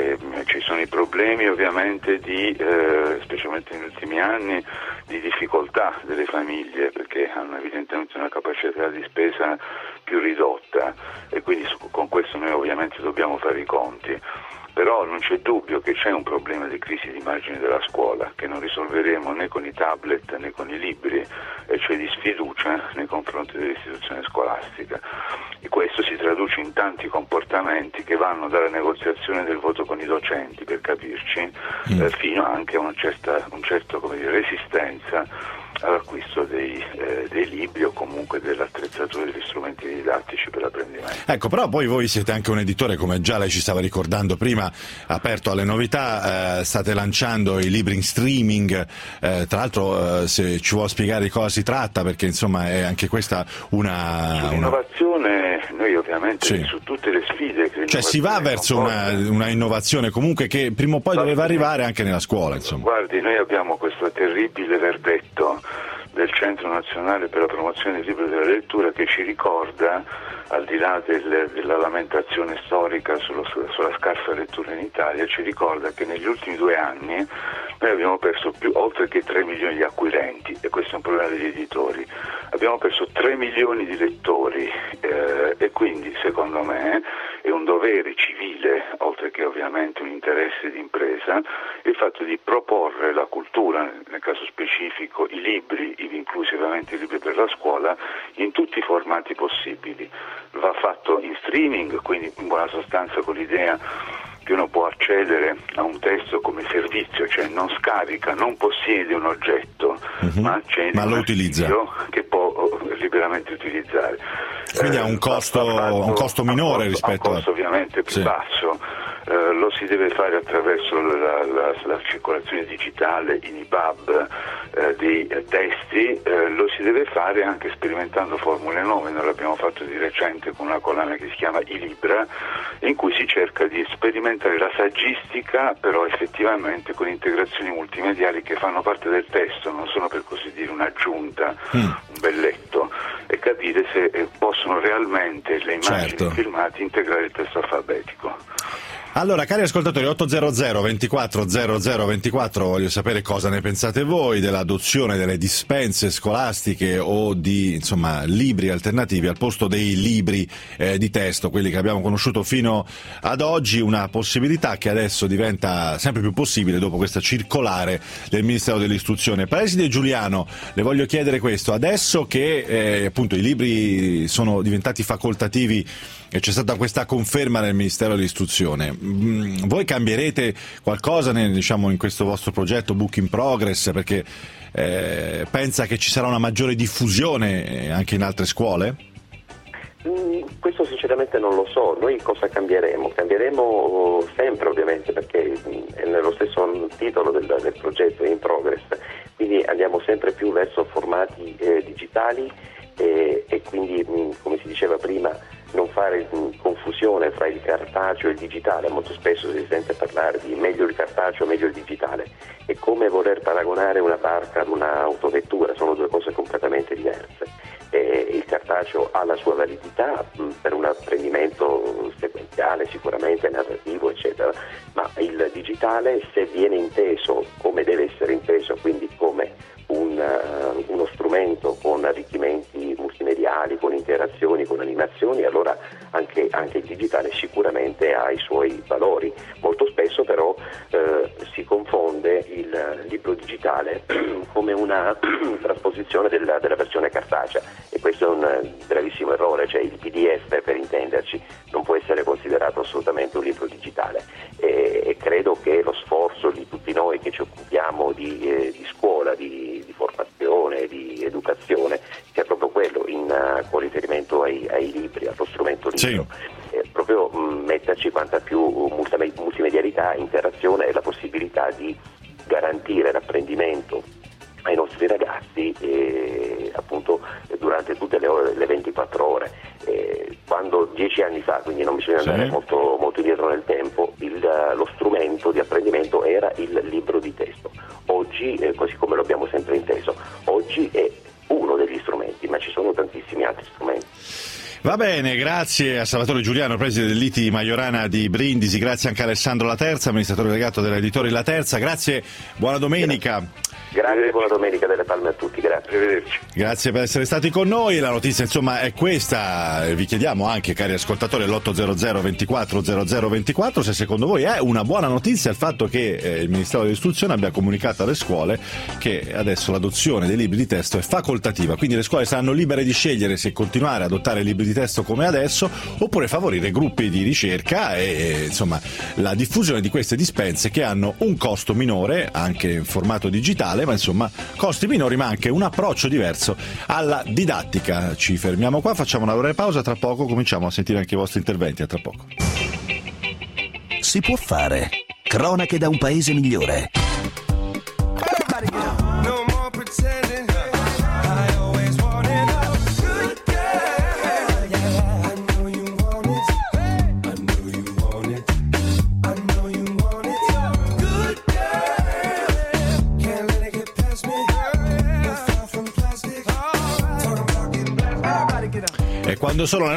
ci sono i problemi ovviamente specialmente negli ultimi anni, di difficoltà delle famiglie, perché hanno evidentemente una capacità di spesa più ridotta e quindi con questo noi ovviamente dobbiamo fare i conti. Però non c'è dubbio che c'è un problema di crisi di immagine della scuola che non risolveremo né con i tablet né con i libri, e cioè di sfiducia nei confronti dell'istituzione scolastica. E questo si traduce in tanti comportamenti che vanno dalla negoziazione del voto con i docenti, per capirci, fino anche a un certo resistenza all'acquisto dei libri o comunque dell'attrezzatura degli strumenti didattici per l'apprendimento. Ecco, però poi voi siete anche un editore, come già lei ci stava ricordando prima, aperto alle novità, state lanciando i libri in streaming, tra l'altro se ci vuole spiegare di cosa si tratta, perché insomma è anche questa un'innovazione, noi ovviamente su tutte le sfide che cioè si va verso una innovazione comunque che prima o poi doveva arrivare anche nella scuola, insomma. Guardi, noi abbiamo questo terribile verdetto del Centro Nazionale per la Promozione del Libro e della Lettura che ci ricorda, al di là della lamentazione storica sulla scarsa lettura in Italia, ci ricorda che negli ultimi 2 anni noi abbiamo perso oltre che 3 milioni di acquirenti, e questo è un problema degli editori. Abbiamo perso 3 milioni di lettori e quindi secondo me è un dovere civile, oltre che ovviamente un interesse di impresa, il fatto di proporre la cultura, nel caso specifico i libri, inclusi ovviamente i libri per la scuola, in tutti i formati possibili. Va fatto in streaming, quindi in buona sostanza con l'idea che uno può accedere a un testo come servizio, cioè non scarica, non possiede un oggetto, ma accede a un archivio che può liberamente utilizzare. Quindi ha un costo minore rispetto a un costo ovviamente più basso. Lo si deve fare attraverso la circolazione digitale in EPUB dei testi, lo si deve fare anche sperimentando formule nuove. Noi l'abbiamo fatto di recente con una collana che si chiama iLibra, in cui si cerca di sperimentare la saggistica, però effettivamente con integrazioni multimediali che fanno parte del testo, non sono per così dire un'aggiunta, un belletto, e capire se possono realmente le immagini filmate integrare il testo alfabetico. Allora, cari ascoltatori, 800 24 0024, voglio sapere cosa ne pensate voi dell'adozione delle dispense scolastiche o di, insomma, libri alternativi al posto dei libri di testo, quelli che abbiamo conosciuto fino ad oggi, una possibilità che adesso diventa sempre più possibile dopo questa circolare del Ministero dell'Istruzione. Preside Giuliano, le voglio chiedere questo, adesso che appunto i libri sono diventati facoltativi e c'è stata questa conferma del Ministero dell'Istruzione, voi cambierete qualcosa in questo vostro progetto Book in Progress, perché pensa che ci sarà una maggiore diffusione anche in altre scuole? Questo sinceramente non lo so. Noi cosa cambieremo? Cambieremo sempre ovviamente, perché è nello stesso titolo del progetto In Progress, quindi andiamo sempre più verso formati digitali e quindi, come si diceva prima, non fare confusione fra il cartaceo e il digitale. Molto spesso si sente parlare di meglio il cartaceo, meglio il digitale. È come voler paragonare una barca ad un'autovettura, sono due cose completamente diverse. Il cartaceo ha la sua validità per un apprendimento sequenziale, sicuramente narrativo, eccetera, ma il digitale, se viene inteso come deve essere inteso, quindi come uno strumento con arricchimenti multimediali, con interazioni, con animazioni, allora anche il digitale sicuramente ha i suoi valori. Molto spesso spesso però si confonde il libro digitale come una trasposizione della versione cartacea, e questo è un gravissimo errore. Cioè il PDF, per intenderci, non può essere considerato assolutamente un libro digitale, e credo che lo sforzo di tutti noi che ci occupiamo di scuola, di formazione, di educazione, sia proprio quello, con riferimento ai libri, allo strumento libro. Sì. Proprio metterci quanta più multimedialità, interazione e la possibilità di garantire l'apprendimento ai nostri ragazzi appunto durante tutte le ore, le 24 ore. Quando 10 anni fa, quindi non bisogna andare molto, molto indietro nel tempo, lo strumento di apprendimento era il libro di testo. Oggi, così come lo abbiamo sempre inteso, oggi è uno degli strumenti, ma ci sono tantissimi altri strumenti. Va bene, grazie a Salvatore Giuliano, preside dell'ITI Majorana di Brindisi, grazie anche a Alessandro Laterza, amministratore delegato dell'editore La Terza, grazie, buona domenica. Grazie, buona domenica delle Palme a tutti, grazie. Arrivederci. Grazie per essere stati con noi, la notizia insomma è questa, vi chiediamo anche, cari ascoltatori, all'800 24 0024 se secondo voi è una buona notizia il fatto che il Ministero dell'Istruzione abbia comunicato alle scuole che adesso l'adozione dei libri di testo è facoltativa, quindi le scuole saranno libere di scegliere se continuare ad adottare libri di testo come adesso oppure favorire gruppi di ricerca e insomma la diffusione di queste dispense che hanno un costo minore anche in formato digitale, ma insomma costi minori ma anche un approccio diverso alla didattica. Ci fermiamo qua, facciamo una breve pausa, tra poco cominciamo a sentire anche i vostri interventi, a tra poco. Si può fare. Cronache da un paese migliore. Quando sono le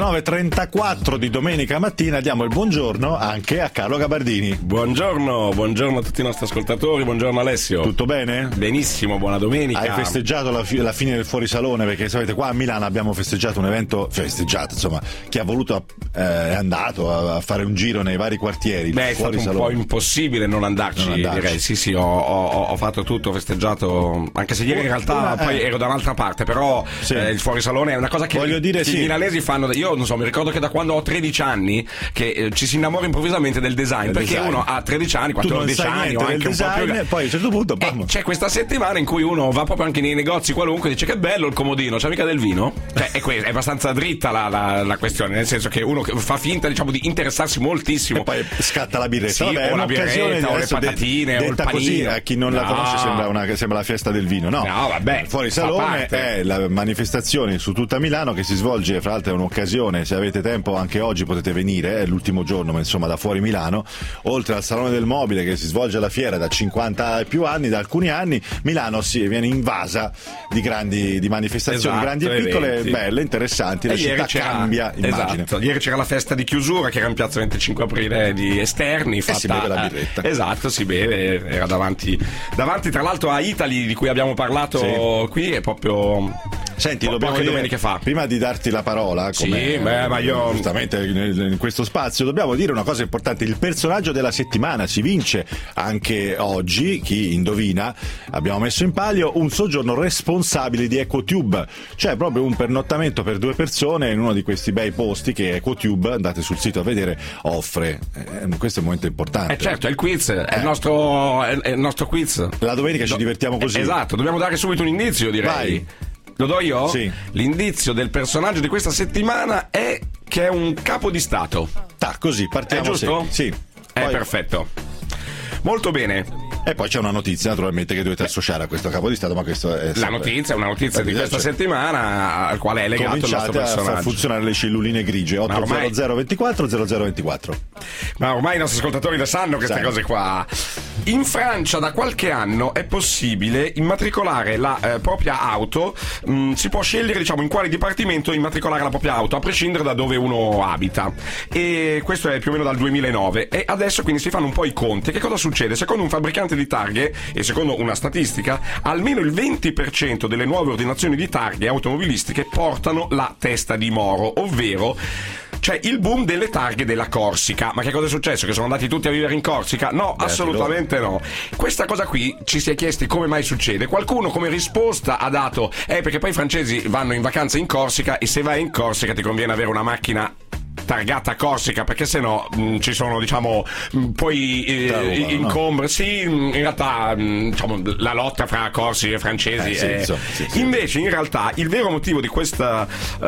9.34 di domenica mattina diamo il buongiorno anche a Carlo Gabardini. Buongiorno a tutti i nostri ascoltatori, buongiorno Alessio. Tutto bene? Benissimo, buona domenica. Hai festeggiato la fine del fuorisalone? Perché sapete qua a Milano abbiamo festeggiato un evento, insomma, chi ha voluto è andato a fare un giro nei vari quartieri. Beh, è stato un po' impossibile non andarci. Direi. Sì, ho fatto tutto, ho festeggiato, anche se ieri in realtà poi ero da un'altra parte, però il fuorisalone è una cosa che voglio dire, i milanesi fanno. Io non so, mi ricordo che da quando ho 13 anni che ci si innamora improvvisamente del design, perché uno ha 13 anni, 14 anni o anche un po' più, poi a un certo punto c'è questa settimana in cui uno va proprio anche nei negozi qualunque e dice che bello il comodino, c'è mica del vino? Cioè è abbastanza dritta la questione, nel senso che uno fa finta, diciamo, di interessarsi moltissimo e poi scatta la birretta. Sì, vabbè, o la birretta o le patatine o il panino. Così, a chi non la conosce sembra la festa del vino. No, vabbè, fuori salone è la manifestazione su tutta Milano che si svolge, fra l'altro è un'occasione, se avete tempo anche oggi potete venire, è l'ultimo giorno, ma insomma da fuori Milano, oltre al Salone del Mobile che si svolge alla fiera da 50 e più anni, da alcuni anni, Milano viene invasa di manifestazioni grandi e piccole, eventi belle, interessanti, la città cambia, immagine. Esatto, ieri c'era la festa di chiusura che era in piazza 25 aprile di esterni, fatta, si beve la birretta. Esatto, si beve, era davanti tra l'altro a Italy, di cui abbiamo parlato qui, è proprio... Senti, dobbiamo dire, domeniche fa. Prima di darti la parola, ma io giustamente in questo spazio dobbiamo dire una cosa importante: il personaggio della settimana si vince anche oggi. Chi indovina, abbiamo messo in palio un soggiorno responsabile di EcoTube, cioè proprio un pernottamento per 2 persone in uno di questi bei posti che EcoTube, andate sul sito a vedere, offre. Questo è un momento importante. Certo, è il quiz, è il nostro quiz. La domenica ci divertiamo così. Esatto, dobbiamo dare subito un indizio, direi. Vai. Lo do io? Sì. L'indizio del personaggio di questa settimana è che è un capo di Stato. Così, partiamo. È giusto? Sì. Perfetto. Molto bene. E poi c'è una notizia naturalmente che dovete associare a questo capo di Stato, ma questo è la notizia è una notizia di questa settimana al quale è legato il nostro personaggio. A far funzionare le celluline grigie. 800 24 0024. Ma ormai i nostri ascoltatori le sanno queste cose qua. In Francia da qualche anno è possibile immatricolare la propria auto, si può scegliere, diciamo, in quale dipartimento immatricolare la propria auto a prescindere da dove uno abita, e questo è più o meno dal 2009, e adesso quindi si fanno un po' i conti. Che cosa succede? Secondo un fabbricante di targhe e secondo una statistica, almeno il 20% delle nuove ordinazioni di targhe automobilistiche portano la testa di moro, ovvero c'è il boom delle targhe della Corsica. Ma che cosa è successo? Che sono andati tutti a vivere in Corsica? No, assolutamente no. Questa cosa qui ci si è chiesti come mai succede. Qualcuno come risposta ha dato perché poi i francesi vanno in vacanza in Corsica e se vai in Corsica ti conviene avere una macchina targata Corsica, perché sennò ci sono, diciamo, poi incombri. Sì, in realtà diciamo, la lotta fra corsi e francesi invece in realtà il vero motivo di questa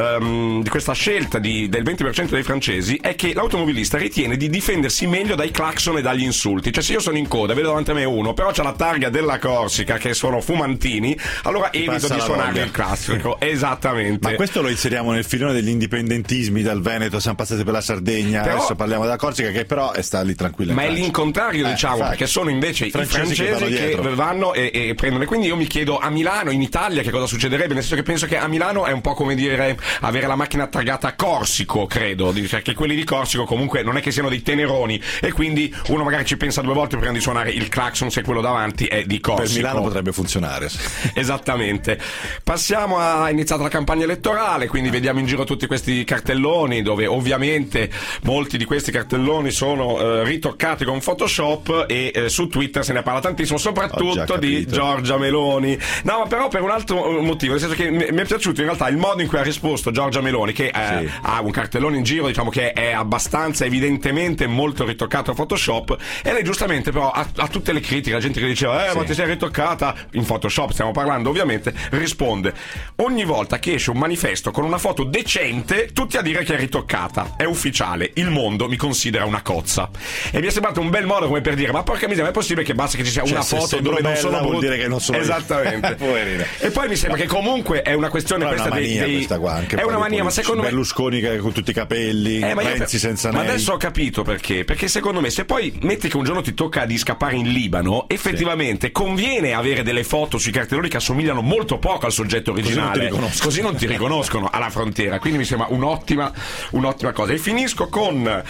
scelta del 20% dei francesi è che l'automobilista ritiene di difendersi meglio dai clacson e dagli insulti. Cioè, se io sono in coda, vedo davanti a me uno, però c'ha la targa della Corsica che sono fumantini, allora evito di suonare il classico. Esattamente. Ma questo lo inseriamo nel filone degli indipendentismi dal Veneto, siamo passati per la Sardegna, però, adesso parliamo della Corsica che però sta lì tranquilla. Ma è l'incontrario, diciamo, perché sono invece i francesi che vanno e prendono. E quindi io mi chiedo, a Milano, in Italia, che cosa succederebbe? Nel senso che penso che a Milano è un po' come dire avere la macchina targata Corsico, credo, cioè che quelli di Corsico comunque non è che siano dei teneroni e quindi uno magari ci pensa 2 volte prima di suonare il clacson se quello davanti è di Corsico. Per Milano potrebbe funzionare. Esattamente. Passiamo a iniziata la campagna elettorale, quindi vediamo in giro tutti questi cartelloni dove ovviamente molti di questi cartelloni sono ritoccati con Photoshop e su Twitter se ne parla tantissimo, soprattutto di Giorgia Meloni. No, ma però per un altro motivo, nel senso che mi è piaciuto in realtà il modo in cui ha risposto Giorgia Meloni, che ha un cartellone in giro, diciamo che è abbastanza evidentemente molto ritoccato a Photoshop, e lei giustamente però a tutte le critiche, la gente che diceva ma ti sei ritoccata in Photoshop, stiamo parlando ovviamente, risponde: ogni volta che esce un manifesto con una foto decente tutti a dire che è ritoccata. È ufficiale, il mondo mi considera una cozza. E mi è sembrato un bel modo come per dire: ma porca miseria, ma è possibile che basta che ci sia una foto dove non sono vuol dire che non sono esattamente. E poi mi sembra che comunque è una questione questa questa qua, anche è una mania, ma secondo me Berlusconi con tutti i capelli, Renzi senza nei. Ma adesso ho capito perché secondo me se poi metti che un giorno ti tocca di scappare in Libano, effettivamente conviene avere delle foto sui cartelloni che assomigliano molto poco al soggetto originale, così non ti riconoscono alla frontiera. Quindi mi sembra un'ottima cosa. E finisco con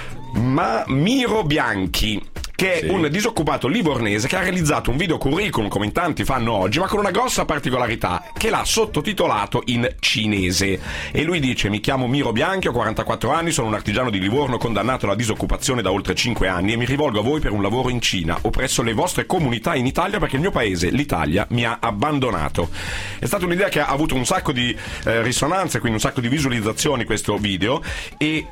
Miro Bianchi, che è un disoccupato livornese che ha realizzato un video curriculum, come in tanti fanno oggi, ma con una grossa particolarità, che l'ha sottotitolato in cinese. E lui dice: mi chiamo Miro Bianchi, ho 44 anni, sono un artigiano di Livorno condannato alla disoccupazione da oltre 5 anni e mi rivolgo a voi per un lavoro in Cina o presso le vostre comunità in Italia, perché il mio paese, l'Italia, mi ha abbandonato. È stata un'idea che ha avuto un sacco di risonanze, quindi un sacco di visualizzazioni questo video, e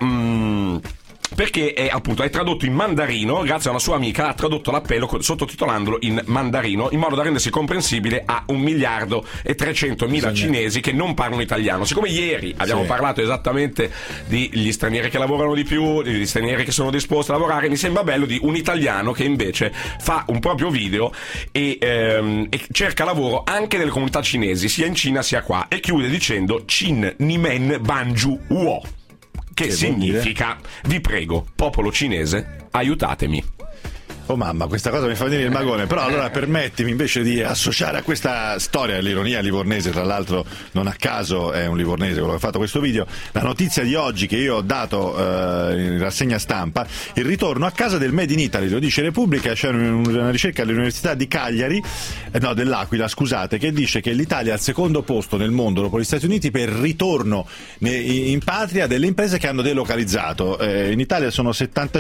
perché è tradotto in mandarino, grazie a una sua amica ha tradotto l'appello sottotitolandolo in mandarino, in modo da rendersi comprensibile a 1.300.000 cinesi che non parlano italiano. Siccome ieri abbiamo parlato esattamente degli stranieri che lavorano di più, degli stranieri che sono disposti a lavorare, mi sembra bello di un italiano che invece fa un proprio video e cerca lavoro anche nelle comunità cinesi, sia in Cina sia qua, e chiude dicendo: Chin Nimen Banju Wo, che significa: vi prego, popolo cinese, aiutatemi. Oh mamma, questa cosa mi fa venire il magone. Però allora permettimi invece di associare a questa storia, l'ironia livornese, tra l'altro non a caso è un livornese quello che ha fatto questo video, la notizia di oggi che io ho dato in rassegna stampa: il ritorno a casa del Made in Italy. Lo dice Repubblica, c'è una ricerca all'Università di Cagliari, dell'Aquila, scusate, che dice che l'Italia è al secondo posto nel mondo dopo gli Stati Uniti per ritorno in patria delle imprese che hanno delocalizzato. In Italia sono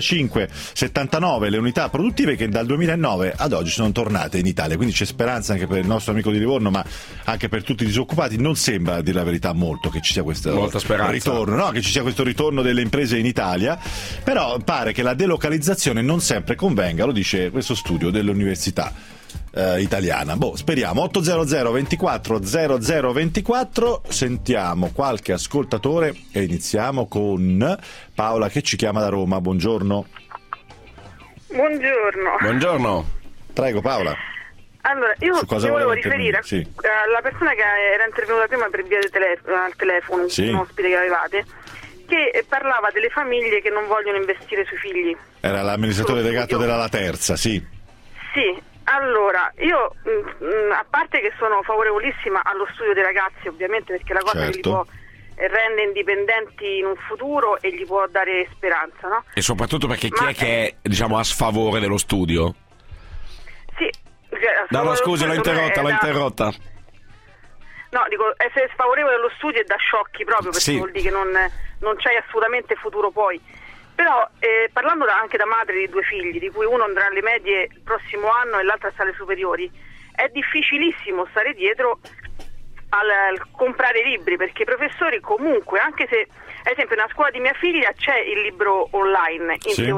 79 le unità produttive che dal 2009 ad oggi sono tornate in Italia, quindi c'è speranza anche per il nostro amico di Livorno, ma anche per tutti i disoccupati. Non sembra, a dire la verità, molto che ci sia questo ritorno, che ci sia questo ritorno delle imprese in Italia, però pare che la delocalizzazione non sempre convenga, lo dice questo studio dell'università italiana. Speriamo. 800 24 0024, sentiamo qualche ascoltatore e iniziamo con Paola che ci chiama da Roma. Buongiorno. Buongiorno. Prego Paola. Allora, io mi volevo riferire alla persona che era intervenuta prima per via al telefono, un ospite che avevate, che parlava delle famiglie che non vogliono investire sui figli. Era l'amministratore delegato della La Terza, sì. Sì, allora, io a parte che sono favorevolissima allo studio dei ragazzi, ovviamente, perché la cosa che li può rende indipendenti in un futuro e gli può dare speranza, no? E soprattutto perché chi è che è, diciamo, a sfavore dello studio? Sì. No, scusi, l'ho interrotta. No, dico, essere sfavorevole allo studio è da sciocchi proprio, perché vuol dire che non non c'hai assolutamente futuro poi. Però parlando anche da madre di 2 figli, di cui uno andrà alle medie il prossimo anno e l'altro sta alle superiori, è difficilissimo stare dietro al comprare libri, perché i professori comunque, anche se ad esempio nella scuola di mia figlia c'è il libro online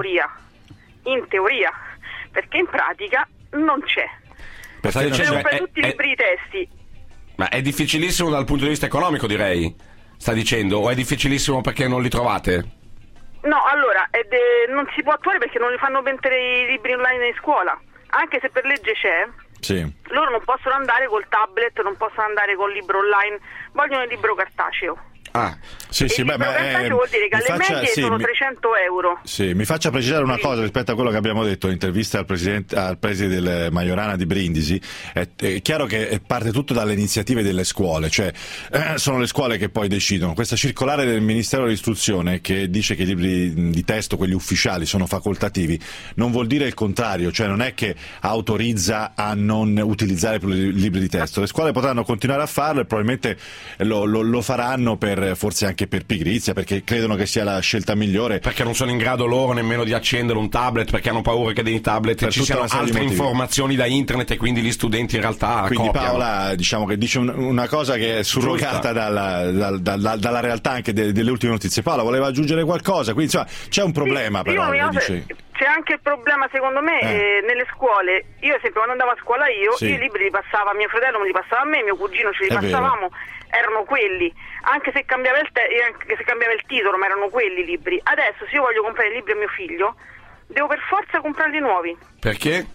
in teoria, perché in pratica non c'è. Per tutti i libri di testi. Ma è difficilissimo dal punto di vista economico, direi, sta dicendo, o è difficilissimo perché non li trovate? No, allora, non si può attuare perché non li fanno mettere i libri online in scuola, anche se per legge c'è. Sì. Loro non possono andare col tablet, non possono andare col libro online, vogliono il libro cartaceo. Sì, il libro cartaceo vuol dire che alle medie sono 300 euro. Sì, mi faccia precisare una cosa rispetto a quello che abbiamo detto l'intervista al preside del Majorana di Brindisi. È chiaro che parte tutto dalle iniziative delle scuole, cioè sono le scuole che poi decidono. Questa circolare del Ministero dell'Istruzione che dice che i libri di testo, quelli ufficiali, sono facoltativi, non vuol dire il contrario, cioè non è che autorizza a non utilizzare più i libri di testo. Le scuole potranno continuare a farlo e probabilmente lo faranno forse anche per pigrizia, perché credono che sia la scelta migliore, perché non sono in grado loro nemmeno di accendere un tablet, perché hanno paura che nei tablet ci siano altre informazioni da internet e quindi gli studenti in realtà quindi copiano. Paola, diciamo che dice una cosa che è surrogata dalla realtà anche delle ultime notizie. Paola voleva aggiungere qualcosa, quindi insomma c'è un problema. Sì, però c'è anche il problema secondo me nelle scuole. Io ad esempio quando andavo a scuola io i libri li passava a mio fratello, me li passava a me, mio cugino ce li passavamo, erano quelli, anche se cambiava il titolo, ma erano quelli i libri. Adesso se io voglio comprare i libri a mio figlio devo per forza comprarli nuovi. Perché?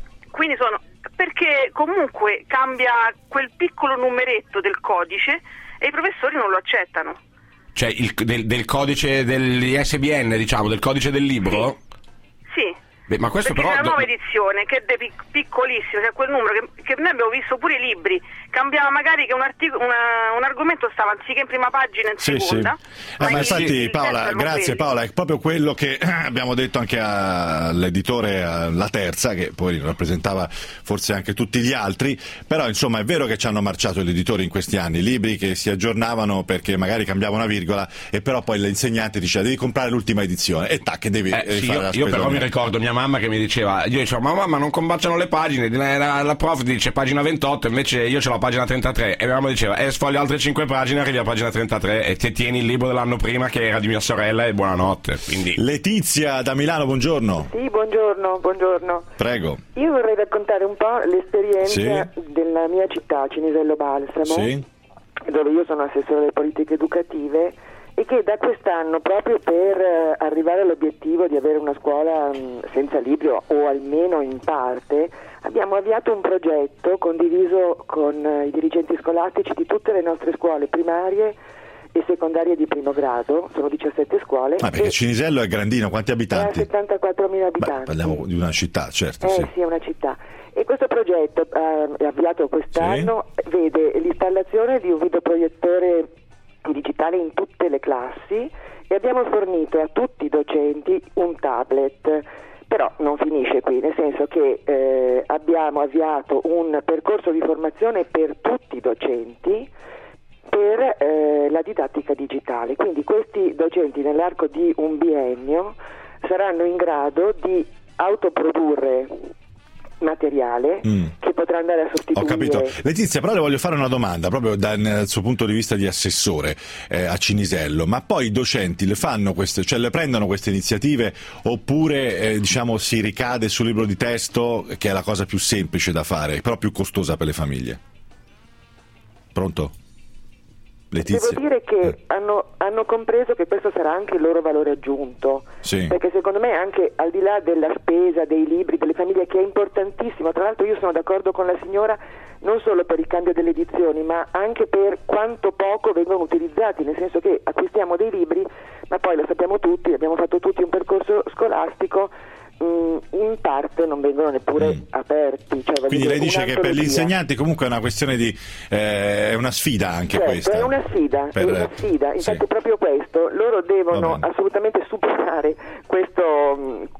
Perché comunque cambia quel piccolo numeretto del codice e i professori non lo accettano. Cioè del codice dell'ISBN, diciamo, del codice del libro? Sì. Beh, ma questo perché però la nuova edizione che è piccolissimo, cioè quel numero che noi abbiamo visto pure i libri, cambiava magari che un argomento stava anziché in prima pagina in seconda. Ma infatti Paola, grazie Paola, è proprio quello che abbiamo detto anche all'editore La Terza, che poi rappresentava forse anche tutti gli altri, però insomma è vero che ci hanno marciato gli editori in questi anni, libri che si aggiornavano perché magari cambiava una virgola e però poi l'insegnante diceva devi comprare l'ultima edizione e tac, devi fare la spesa. Io però mi ricordo mia mamma che mi diceva, io dicevo ma mamma non combaciano le pagine, la prof dice pagina 28, invece io c'ho la pagina 33 e mia mamma diceva sfoglia altre 5 pagine, arrivi a pagina 33 e ti tieni il libro dell'anno prima che era di mia sorella e buonanotte. Quindi... Letizia da Milano, buongiorno. Sì, buongiorno. Prego. Io vorrei raccontare un po' l'esperienza della mia città, Cinisello Balsamo, dove io sono assessore alle politiche educative e che da quest'anno, proprio per arrivare all'obiettivo di avere una scuola senza libri o almeno in parte, abbiamo avviato un progetto condiviso con i dirigenti scolastici di tutte le nostre scuole primarie e secondarie di primo grado, sono 17 scuole. Ma perché Cinisello è grandino, quanti abitanti? 74.000 abitanti. Parliamo di una città, certo. Sì, è una città. E questo progetto, avviato quest'anno, vede l'installazione di un videoproiettore digitale in tutte le classi e abbiamo fornito a tutti i docenti un tablet. Però non finisce qui, nel senso che abbiamo avviato un percorso di formazione per tutti i docenti per la didattica digitale. Quindi questi docenti nell'arco di un biennio saranno in grado di autoprodurre materiale che potrà andare a sostituire. Ho capito. Letizia, però le voglio fare una domanda proprio dal suo punto di vista di assessore a Cinisello, ma poi i docenti le fanno queste, cioè le prendono queste iniziative oppure diciamo si ricade sul libro di testo, che è la cosa più semplice da fare, però più costosa per le famiglie? Pronto? Letizia. Devo dire che hanno compreso che questo sarà anche il loro valore aggiunto, perché secondo me anche al di là della spesa dei libri delle famiglie, che è importantissimo, tra l'altro io sono d'accordo con la signora non solo per il cambio delle edizioni ma anche per quanto poco vengono utilizzati, nel senso che acquistiamo dei libri ma poi lo sappiamo tutti, abbiamo fatto tutti un percorso scolastico, in parte non vengono neppure aperti. Cioè, quindi lei dice che per gli insegnanti comunque è una questione di è una sfida anche questa. È una sfida, infatti proprio questo, loro devono assolutamente superare questo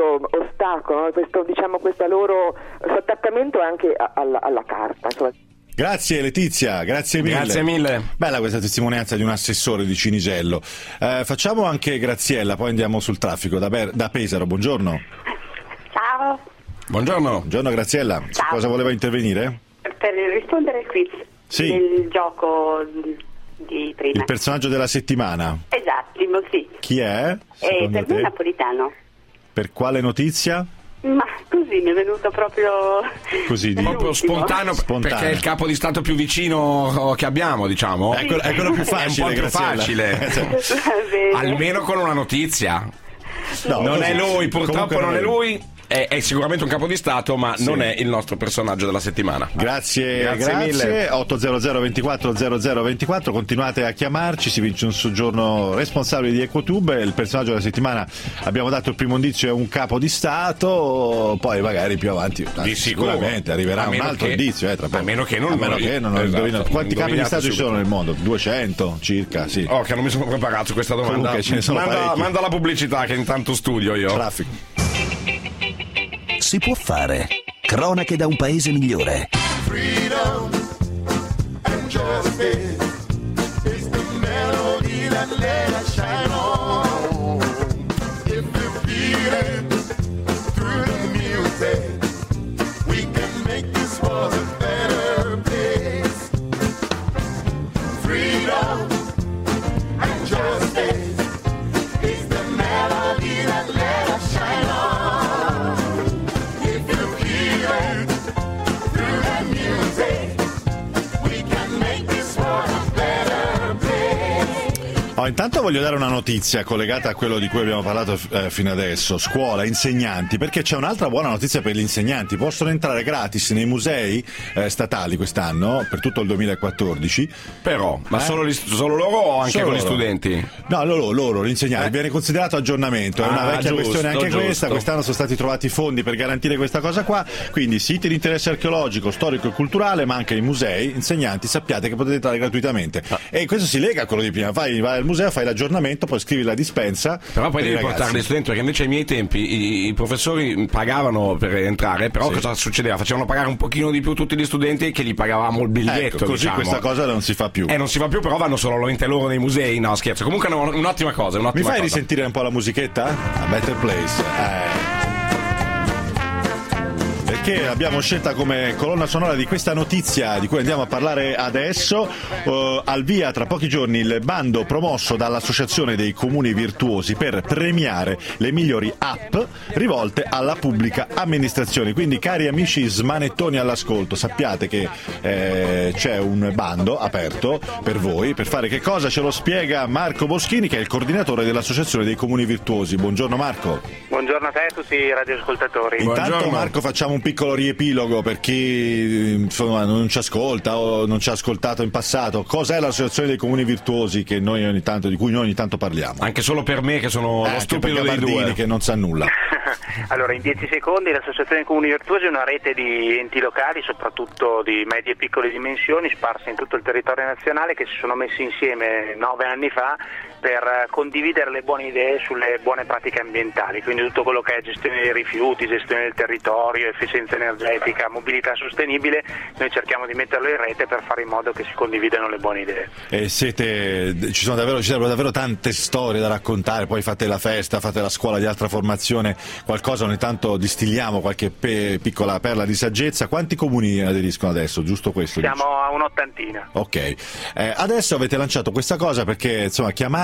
ostacolo, questo loro attaccamento anche alla carta. Insomma. Grazie Letizia, grazie mille. Grazie mille. Bella questa testimonianza di un assessore di Cinisello. Facciamo anche Graziella, poi andiamo sul traffico da Pesaro. Buongiorno. Ciao. Buongiorno. Buongiorno Graziella. Ciao. Cosa voleva intervenire? Per rispondere al quiz del gioco di prima. Il personaggio della settimana. Esattimo, sì. Chi è? Per me Napolitano. Per quale notizia? Ma così mi è venuto proprio così proprio spontaneo, perché è il capo di stato più vicino che abbiamo, diciamo. È quello più facile. È un po' più facile. Almeno con una notizia. No, non così. è lui, purtroppo Comunque non è lui. È sicuramente un capo di Stato, ma non è il nostro personaggio della settimana. Grazie mille. 800 24 0024, continuate a chiamarci, si vince un soggiorno responsabile di EcoTube. Il personaggio della settimana, abbiamo dato il primo indizio, è un capo di Stato, poi magari più avanti sicuramente arriverà un altro indizio, a meno che non esatto, quanti capi di Stato ci sono nel mondo? 200 circa, sì. Che non mi sono preparato su questa domanda. Comunque ce ne sono manda la pubblicità che intanto studio io. Traffico. Si può fare. Cronache da un paese migliore. Freedom and justice is the melody that let us shine on. If you feel it through the music, we can make this world a better place. Freedom and justice is the melody that let us shine on. Intanto voglio dare una notizia collegata a quello di cui abbiamo parlato fino adesso, scuola, insegnanti, perché c'è un'altra buona notizia per gli insegnanti: possono entrare gratis nei musei statali quest'anno per tutto il 2014. Però, ma solo loro o anche con gli studenti? No, loro, gli insegnanti. Viene considerato aggiornamento, è una vecchia questione anche questa. Quest'anno sono stati trovati fondi per garantire questa cosa qua, quindi siti di interesse archeologico, storico e culturale, ma anche i musei, insegnanti, sappiate che potete entrare gratuitamente. E questo si lega a quello di prima, vai al museo, fai l'aggiornamento, poi scrivi la dispensa. Però poi devi portare gli studenti, perché invece ai miei tempi i professori pagavano per entrare, però cosa succedeva? Facevano pagare un pochino di più tutti gli studenti, che gli pagavamo il biglietto. Così diciamo. Questa cosa non si fa più. Non si fa più, però vanno solamente loro nei musei. No, scherzo. Comunque un'ottima cosa. Mi fai risentire un po' la musichetta? A Better Place. Che abbiamo scelta come colonna sonora di questa notizia di cui andiamo a parlare adesso. Al via tra pochi giorni il bando promosso dall'Associazione dei Comuni Virtuosi per premiare le migliori app rivolte alla pubblica amministrazione. Quindi, cari amici smanettoni all'ascolto, sappiate che c'è un bando aperto per voi. Per fare che cosa? Ce lo spiega Marco Boschini, che è il coordinatore dell'Associazione dei Comuni Virtuosi. Buongiorno Marco. Buongiorno a te e a tutti i radioascoltatori. Intanto Marco, facciamo un piccolo riepilogo per chi insomma non ci ascolta o non ci ha ascoltato in passato. Cos'è l'Associazione dei Comuni Virtuosi di cui noi ogni tanto parliamo? Anche solo per me, che sono lo stupido dei due, che non sa nulla. Allora, in 10 secondi, l'Associazione dei Comuni Virtuosi è una rete di enti locali, soprattutto di medie e piccole dimensioni, sparse in tutto il territorio nazionale, che si sono messi insieme 9 anni fa per condividere le buone idee sulle buone pratiche ambientali, quindi tutto quello che è gestione dei rifiuti, gestione del territorio, efficienza energetica, mobilità sostenibile, noi cerchiamo di metterlo in rete per fare in modo che si condividano le buone idee. E ci sono davvero tante storie da raccontare, poi fate la festa, fate la scuola di altra formazione, qualcosa ogni tanto distilliamo, qualche piccola perla di saggezza. Quanti comuni aderiscono adesso? Giusto questo? Siamo a un'ottantina. Ok, adesso avete lanciato questa cosa perché insomma chiamate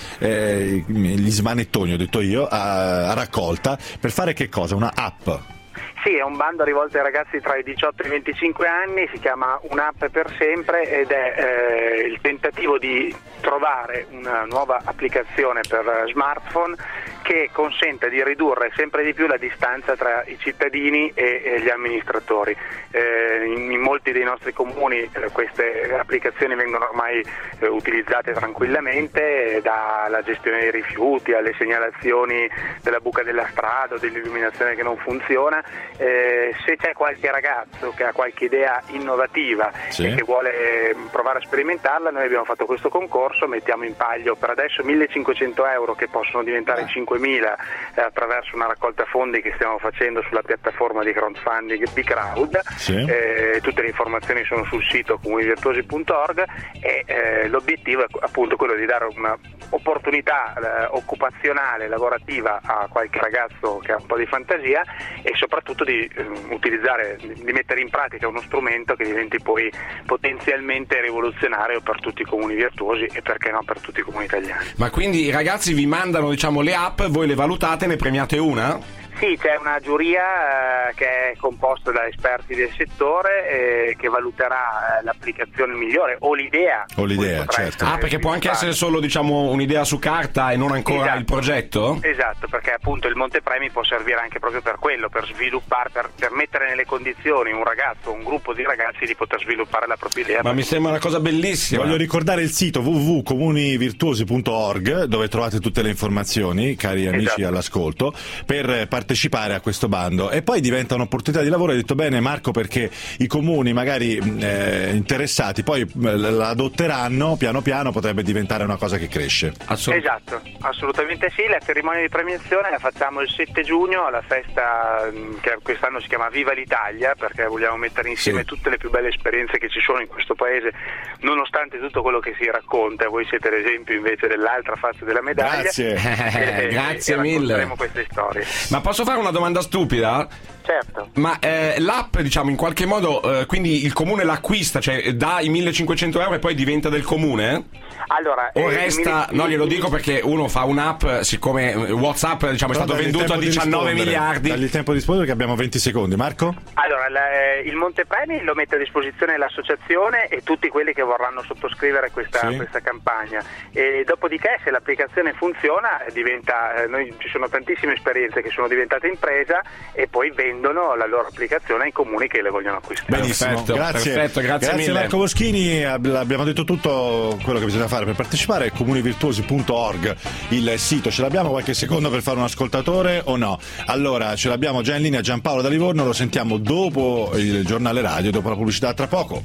gli smanettoni, ho detto io, a raccolta per fare che cosa? Una app? Sì, è un bando rivolto ai ragazzi tra i 18 e i 25 anni, si chiama Un'app per sempre ed è il tentativo di trovare una nuova applicazione per smartphone che consenta di ridurre sempre di più la distanza tra i cittadini e gli amministratori. In molti dei nostri comuni queste applicazioni vengono ormai utilizzate tranquillamente, dalla gestione dei rifiuti alle segnalazioni della buca della strada o dell'illuminazione che non funziona. Se c'è qualche ragazzo che ha qualche idea innovativa e che vuole provare a sperimentarla, noi abbiamo fatto questo concorso, mettiamo in palio per adesso 1.500 euro che possono diventare 5.000 5.000 attraverso una raccolta fondi che stiamo facendo sulla piattaforma di crowdfunding B-Crowd. Sì. Tutte le informazioni sono sul sito comunivirtuosi.org e l'obiettivo è appunto quello di dare una opportunità occupazionale, lavorativa a qualche ragazzo che ha un po' di fantasia e soprattutto di utilizzare, di mettere in pratica uno strumento che diventi poi potenzialmente rivoluzionario per tutti i comuni virtuosi e perché no per tutti i comuni italiani. Ma quindi i ragazzi vi mandano, diciamo, le app, voi le valutate, ne premiate una? Sì, c'è una giuria che è composta da esperti del settore che valuterà l'applicazione migliore o l'idea. Certo. Perché può anche essere solo, diciamo, un'idea su carta e non ancora il progetto? Esatto, perché appunto il montepremi può servire anche proprio per quello, per sviluppare, per mettere nelle condizioni un ragazzo, un gruppo di ragazzi di poter sviluppare la propria idea. Ma mi sembra una cosa bellissima. Voglio ricordare il sito www.comunivirtuosi.org dove trovate tutte le informazioni, cari amici all'ascolto, per partecipare a questo bando, e poi diventa un'opportunità di lavoro. Hai detto bene, Marco, perché i comuni magari interessati poi l'adotteranno piano piano, potrebbe diventare una cosa che cresce. Esatto, assolutamente sì. La cerimonia di premiazione la facciamo il 7 giugno alla festa che quest'anno si chiama Viva l'Italia, perché vogliamo mettere insieme tutte le più belle esperienze che ci sono in questo paese, nonostante tutto quello che si racconta. Voi siete l'esempio invece dell'altra faccia della medaglia. Grazie. Grazie mille. Queste storie. Ma posso fare una domanda stupida? Certo. Ma l'app, diciamo, in qualche modo, quindi il comune l'acquista, cioè dà i 1.500 euro e poi diventa del comune? Allora, o resta, no, glielo dico perché uno fa un'app, siccome WhatsApp, diciamo, è stato venduto a 19 miliardi. Dagli il tempo di rispondere, che abbiamo 20 secondi. Marco? Allora, il montepremi lo mette a disposizione l'associazione e tutti quelli che vorranno sottoscrivere questa campagna, e dopodiché, se l'applicazione funziona, diventa, ci sono tantissime esperienze che sono diventate impresa e poi vendono la loro applicazione ai comuni che le vogliono acquistare. Benissimo, grazie mille. Marco Boschini. Abbiamo detto tutto quello che bisogna fare per partecipare. Comunivirtuosi.org il sito. Ce l'abbiamo qualche secondo per fare un ascoltatore o no? Allora, ce l'abbiamo già in linea Giampaolo da Livorno, lo sentiamo dopo il giornale radio, dopo la pubblicità, tra poco.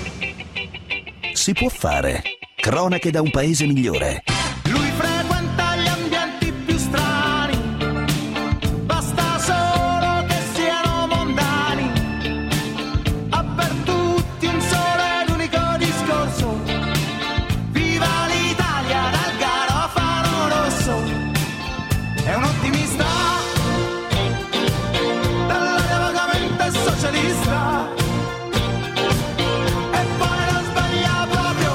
Si può fare. Cronache da un paese migliore. Lui frequenta gli ambienti più strani, basta solo che siano mondani, ha per tutti un solo ed unico discorso: viva l'Italia dal Garofano rosso. È un ottimista, dall'aria vagamente socialista, e poi non sbaglia proprio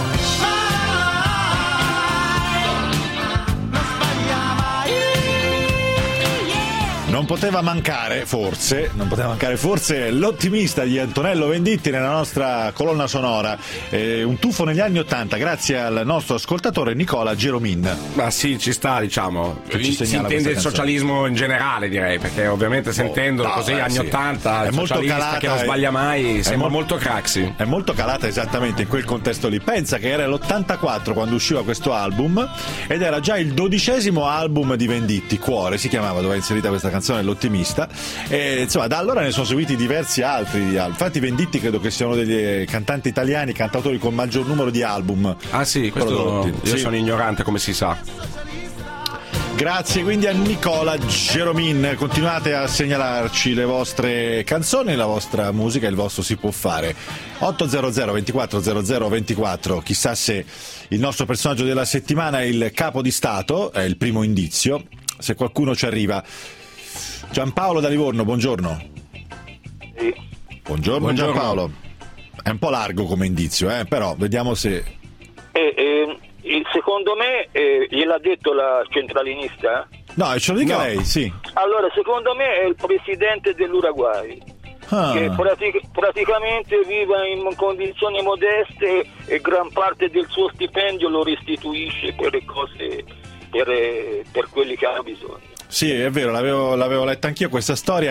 Non poteva mancare forse l'ottimista di Antonello Venditti nella nostra colonna sonora, un tuffo negli anni '80 grazie al nostro ascoltatore Nicola Geromin. Ma sì, ci sta, diciamo, si intende il socialismo in generale, direi, perché ovviamente sentendolo così anni '80 è il molto socialista calata, che non sbaglia mai, sembra molto craxi. È molto calata esattamente in quel contesto lì. Pensa che era l'84 quando usciva questo album ed era già il 12° album di Venditti, Cuore si chiamava, dove è inserita questa canzone, L'ottimista, e insomma da allora ne sono seguiti diversi altri. Infatti Venditti credo che siano degli cantanti italiani, cantautori con maggior numero di album. Ah sì, questo io sono ignorante, come si sa. Grazie quindi a Nicola Geromin. Continuate a segnalarci le vostre canzoni, la vostra musica, il vostro si può fare. 800 24 00 24. Chissà se il nostro personaggio della settimana è il capo di Stato, è il primo indizio, se qualcuno ci arriva. Giampaolo da Livorno, buongiorno. Sì. Buongiorno Giampaolo. È un po' largo come indizio, però vediamo se... Secondo me, gliel'ha detto la centralinista? No, ce lo dica lei, sì. Allora, secondo me è il presidente dell'Uruguay, che praticamente vive in condizioni modeste e gran parte del suo stipendio lo restituisce per le cose, per quelli che hanno bisogno. Sì, è vero, l'avevo letta anch'io questa storia,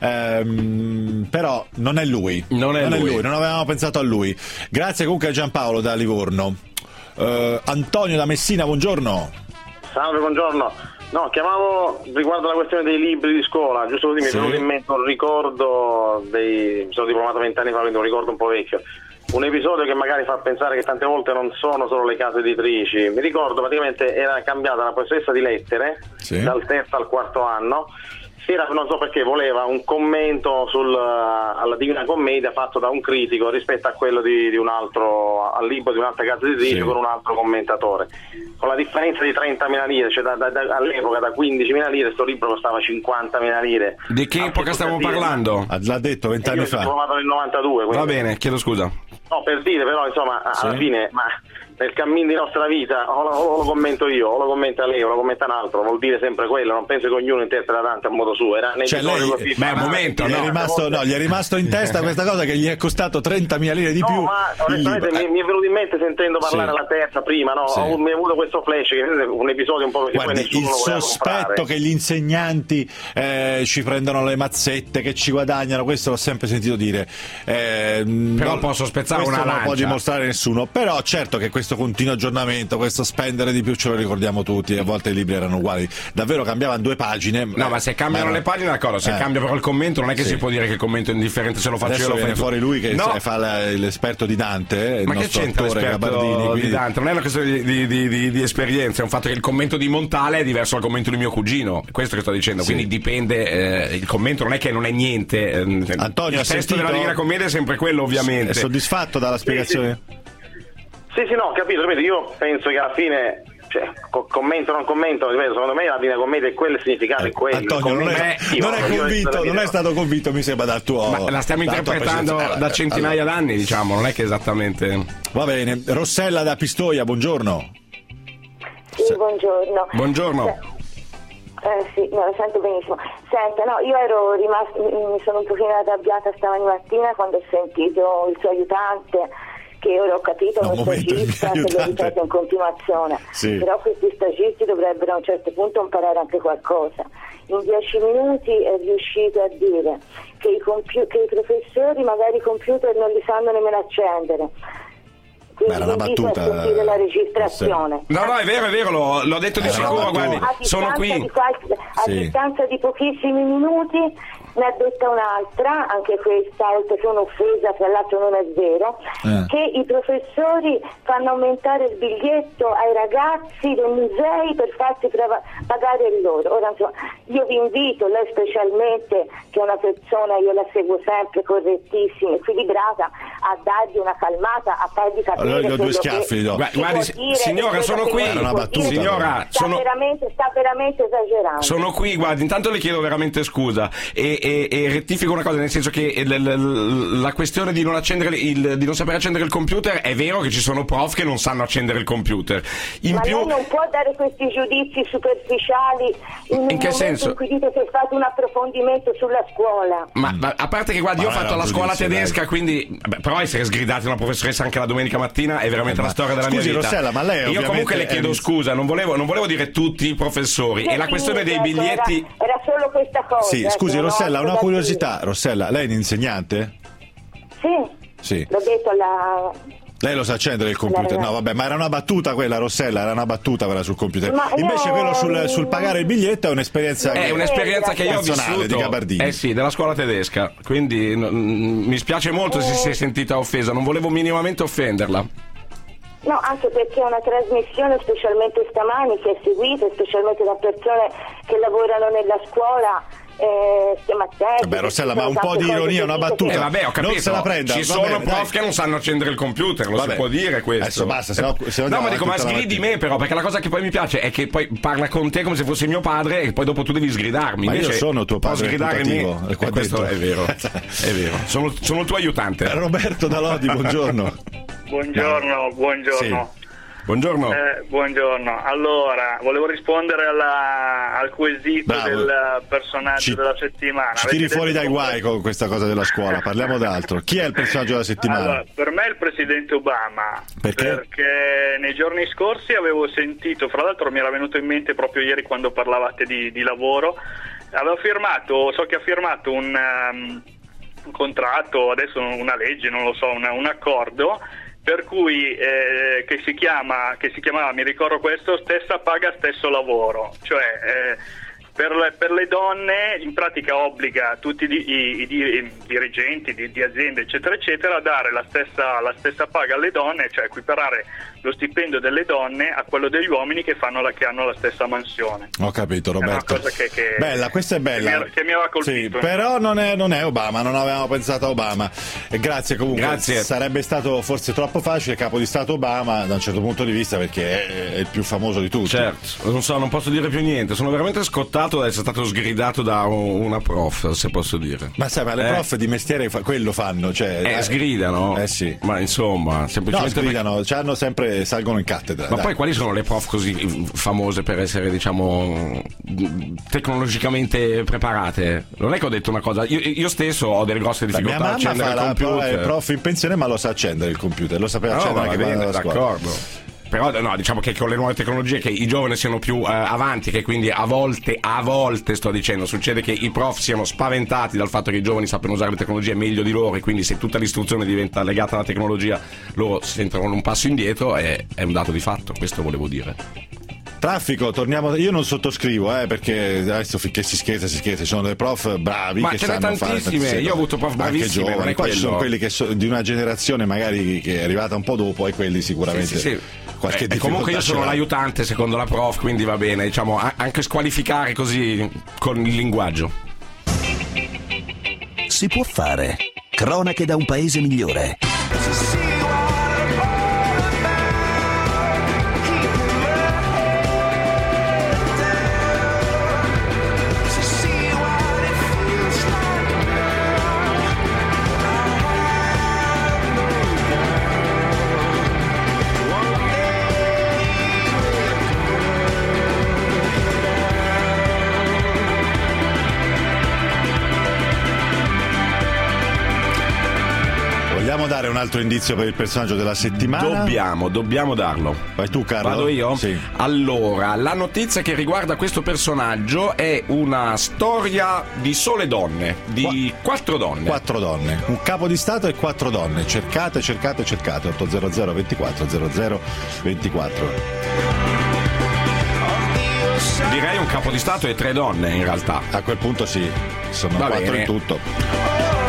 però non è lui. Non è lui, non avevamo pensato a lui. Grazie comunque a Giampaolo da Livorno. Antonio da Messina, buongiorno. Salve, buongiorno. No, chiamavo riguardo alla questione dei libri di scuola, giusto così mi è venuto in mente un ricordo mi sono diplomato 20 anni fa, quindi un ricordo un po' vecchio. un episodio che magari fa pensare che tante volte non sono solo le case editrici. Mi ricordo praticamente era cambiata la professoressa di lettere dal terzo al quarto anno. Non so perché voleva un commento alla Divina Commedia fatto da un critico rispetto a quello di un altro, al libro di un'altra casa editrice con un altro commentatore, con la differenza di 30.000 lire, cioè all'epoca da 15.000 lire questo libro costava 50.000 lire. Di che epoca stiamo parlando? L'ha detto 20 anni fa. L'ho trovato nel 92. Va bene, chiedo scusa. No, per dire, però insomma alla fine, ma nel cammino di nostra vita o lo commento io, o lo commenta lei, o lo commenta un altro, vuol dire sempre quello, non penso che ognuno interpreta tanto a modo suo. Era cioè lei, così, un momento, gli è rimasto in testa questa cosa che gli è costato 30.000 lire di più. Ma onestamente mi è venuto in mente sentendo parlare alla terza prima, mi è avuto questo flash, che è un episodio un po' che poi nessuno il sospetto che gli insegnanti ci prendono le mazzette, che ci guadagnano, questo l'ho sempre sentito dire. Però posso spezzare una lancia. Non può dimostrare nessuno, però certo che questo continuo aggiornamento, questo spendere di più ce lo ricordiamo tutti, a volte i libri erano uguali, davvero cambiavano 2 pagine. No, ma se cambiano le pagine d'accordo, se cambia però il commento non è che si può dire che il commento è indifferente se lo faccio adesso io. Viene fuori lui che fa l'esperto di Dante, ma il che c'entra l'esperto Gabardini, quindi... di Dante? Non è una questione di esperienza, è un fatto che il commento di Montale è diverso dal commento di mio cugino, questo che sto dicendo, quindi dipende, il commento non è che non è niente. Antonio, il testo della Divina Commedia è sempre quello, ovviamente. È soddisfatto dalla spiegazione? Sì, no, capito, io penso che alla fine, cioè, commento o non commento, ripeto, secondo me la Divina Commedia è quello, il significato è quello. Antonio non è stato convinto, mi sembra, dal tuo... Ma la stiamo interpretando da centinaia d'anni, diciamo, non è che esattamente... Va bene, Rossella da Pistoia, buongiorno. Sì, buongiorno. Buongiorno. Sì, no, lo sento benissimo. Senta, no, io ero mi sono un pochino arrabbiata stamattina quando ho sentito il suo aiutante, che ora ho capito uno stagista che lo ripete in continuazione, però questi stagisti dovrebbero a un certo punto imparare anche qualcosa. In 10 minuti è riuscito a dire che i professori magari i computer non li sanno nemmeno accendere. Era una battuta, la registrazione. No, è vero, l'ho detto di sicuro, guardi, sono qui. A distanza di pochissimi minuti ne ha detta un'altra, anche questa, oltre che un'offesa, tra l'altro non è vero, che i professori fanno aumentare il biglietto ai ragazzi dei musei per farsi pagare il loro. Ora, insomma, io vi invito, lei specialmente, che è una persona, io la seguo sempre, correttissima, equilibrata, a dargli una calmata, a fargli capire allora, io 2 schiaffi guardi, signora, sono qui. Era una battuta. Signora, sta veramente esagerando. Sono qui, guardi, intanto le chiedo veramente scusa e rettifico una cosa, nel senso che la questione di non accendere di non saper accendere il computer, è vero che ci sono prof che non sanno accendere il computer. Ma lei non può dare questi giudizi superficiali in che senso? In cui dite che fate un approfondimento sulla scuola. Ma a parte che, guardi, io ho fatto la scuola tedesca, quindi però essere sgridati una professoressa anche la domenica mattina è veramente la storia della mia vita. Rossella, ma lei io comunque le chiedo scusa, non volevo dire tutti i professori, e la questione dei biglietti era solo questa cosa. Sì, scusi Rossella, una curiosità. Rossella, lei è un'insegnante? Sì. L'ho detto alla... Lei lo sa accendere il computer? No, vabbè, ma era una battuta quella, Rossella, era una battuta quella sul computer. Invece quello sul pagare il biglietto è un'esperienza che io ho vissuto di Gabardini. Sì, della scuola tedesca. Quindi mi spiace molto se si è sentita offesa, non volevo minimamente offenderla. No, anche perché è una trasmissione, specialmente stamani, che è seguita, specialmente da persone che lavorano nella scuola. Vabbè, Rossella, ma un po' di ironia, una battuta. Vabbè, ho capito. Non se la prenda. Ci sono prof che non sanno accendere il computer, si può dire questo. Adesso basta, se no no, ma dico, ma sgridi me però, perché la cosa che poi mi piace è che poi parla con te come se fossi mio padre e poi dopo tu devi sgridarmi. Ma invece io sono tuo padre sgridare me. Questo è vero. È vero. Sono il tuo aiutante. Roberto da Lodi, buongiorno. Buongiorno. Sì. Buongiorno. Buongiorno. Allora, volevo rispondere al quesito del personaggio della settimana. Ci tiri fuori dai guai con questa cosa della scuola, parliamo d'altro. Chi è il personaggio della settimana? Allora, per me è il presidente Obama. Perché nei giorni scorsi avevo sentito, fra l'altro mi era venuto in mente proprio ieri quando parlavate di lavoro, so che ha firmato un contratto, adesso una legge, non lo so, un accordo, per cui che si chiamava, mi ricordo questo, stessa paga stesso lavoro, cioè per le donne in pratica obbliga tutti i dirigenti di aziende eccetera eccetera a dare la stessa paga alle donne, cioè equiparare lo stipendio delle donne a quello degli uomini che hanno la stessa mansione. Ho capito, Roberto. È una cosa che bella, questa è bella. Che mi aveva colpito. Sì, però non è Obama, non avevamo pensato a Obama. E grazie comunque. Grazie. Sarebbe stato forse troppo facile capo di Stato Obama da un certo punto di vista, perché è il più famoso di tutti. Certo, non posso dire più niente. Sono veramente scottato da essere stato sgridato da una prof, se posso dire. Ma sai, ma le prof di mestiere quello fanno, cioè sgridano. Sì. Ma insomma, semplicemente sgridano, salgono in cattedra. Ma poi quali sono le prof così famose per essere, diciamo, tecnologicamente preparate? Non è che ho detto una cosa, io stesso ho delle grosse difficoltà a accendere il computer. È prof in pensione, ma lo sa accendere il computer, lo sapeva accendere anche quando era a scuola. D'accordo. Però no, diciamo che con le nuove tecnologie che i giovani siano più avanti, che quindi a volte sto dicendo, succede che i prof siano spaventati dal fatto che i giovani sappiano usare le tecnologie meglio di loro, e quindi se tutta l'istruzione diventa legata alla tecnologia loro si sentono un passo indietro, è un dato di fatto, questo volevo dire. Traffico, torniamo. Io non sottoscrivo, perché adesso finché si scherza, ci sono dei prof bravi, ma che ce n'è sanno fare tantissime. Io ho avuto prof bravissimi, anche giovani. Poi ci sono quelli che di una generazione magari che è arrivata un po' dopo, e quelli sicuramente sì. Qualche difficoltà. Comunque io sono l'aiutante secondo la prof, quindi va bene, diciamo, anche squalificare così con il linguaggio. Si può fare. Cronache da un paese migliore. Vogliamo dare un altro indizio per il personaggio della settimana? Dobbiamo darlo. Vai tu, Carlo. Vado io? Sì. Allora, la notizia che riguarda questo personaggio è una storia di sole donne, di 4 donne. 4 donne. Un capo di Stato e 4 donne. Cercate. 800 24 00 24. Direi un capo di Stato e 3 donne, in realtà. A quel punto sì, sono 4 in tutto.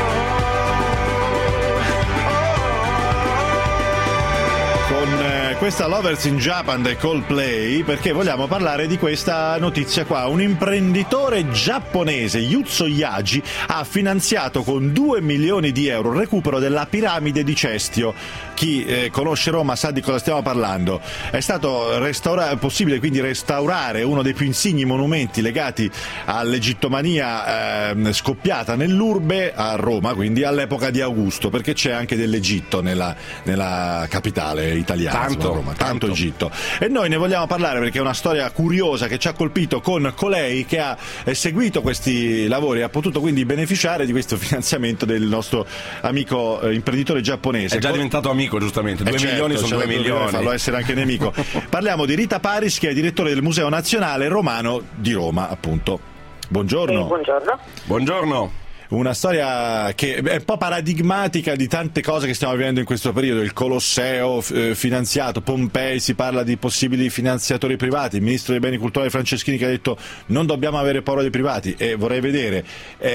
Con questa Lovers in Japan dei Coldplay, perché vogliamo parlare di questa notizia qua. Un imprenditore giapponese, Yuzo Yagi, ha finanziato con 2 milioni di euro il recupero della piramide di Cestio. Chi conosce Roma sa di cosa stiamo parlando. È stato possibile quindi restaurare uno dei più insigni monumenti legati all'egittomania scoppiata nell'urbe a Roma, quindi all'epoca di Augusto, perché c'è anche dell'Egitto nella capitale italiana, tanto Egitto. E noi ne vogliamo parlare perché è una storia curiosa che ci ha colpito con colei che ha seguito questi lavori e ha potuto quindi beneficiare di questo finanziamento del nostro amico imprenditore giapponese. È già diventato amico, giustamente. 2 milioni sono 2 milioni. Farlo essere anche nemico. Parliamo di Rita Paris, che è direttore del Museo Nazionale Romano di Roma, appunto. Buongiorno. Buongiorno. Una storia che è un po' paradigmatica di tante cose che stiamo vivendo in questo periodo. Il Colosseo finanziato, Pompei, si parla di possibili finanziatori privati, il ministro dei beni culturali Franceschini che ha detto non dobbiamo avere paura dei privati, e vorrei vedere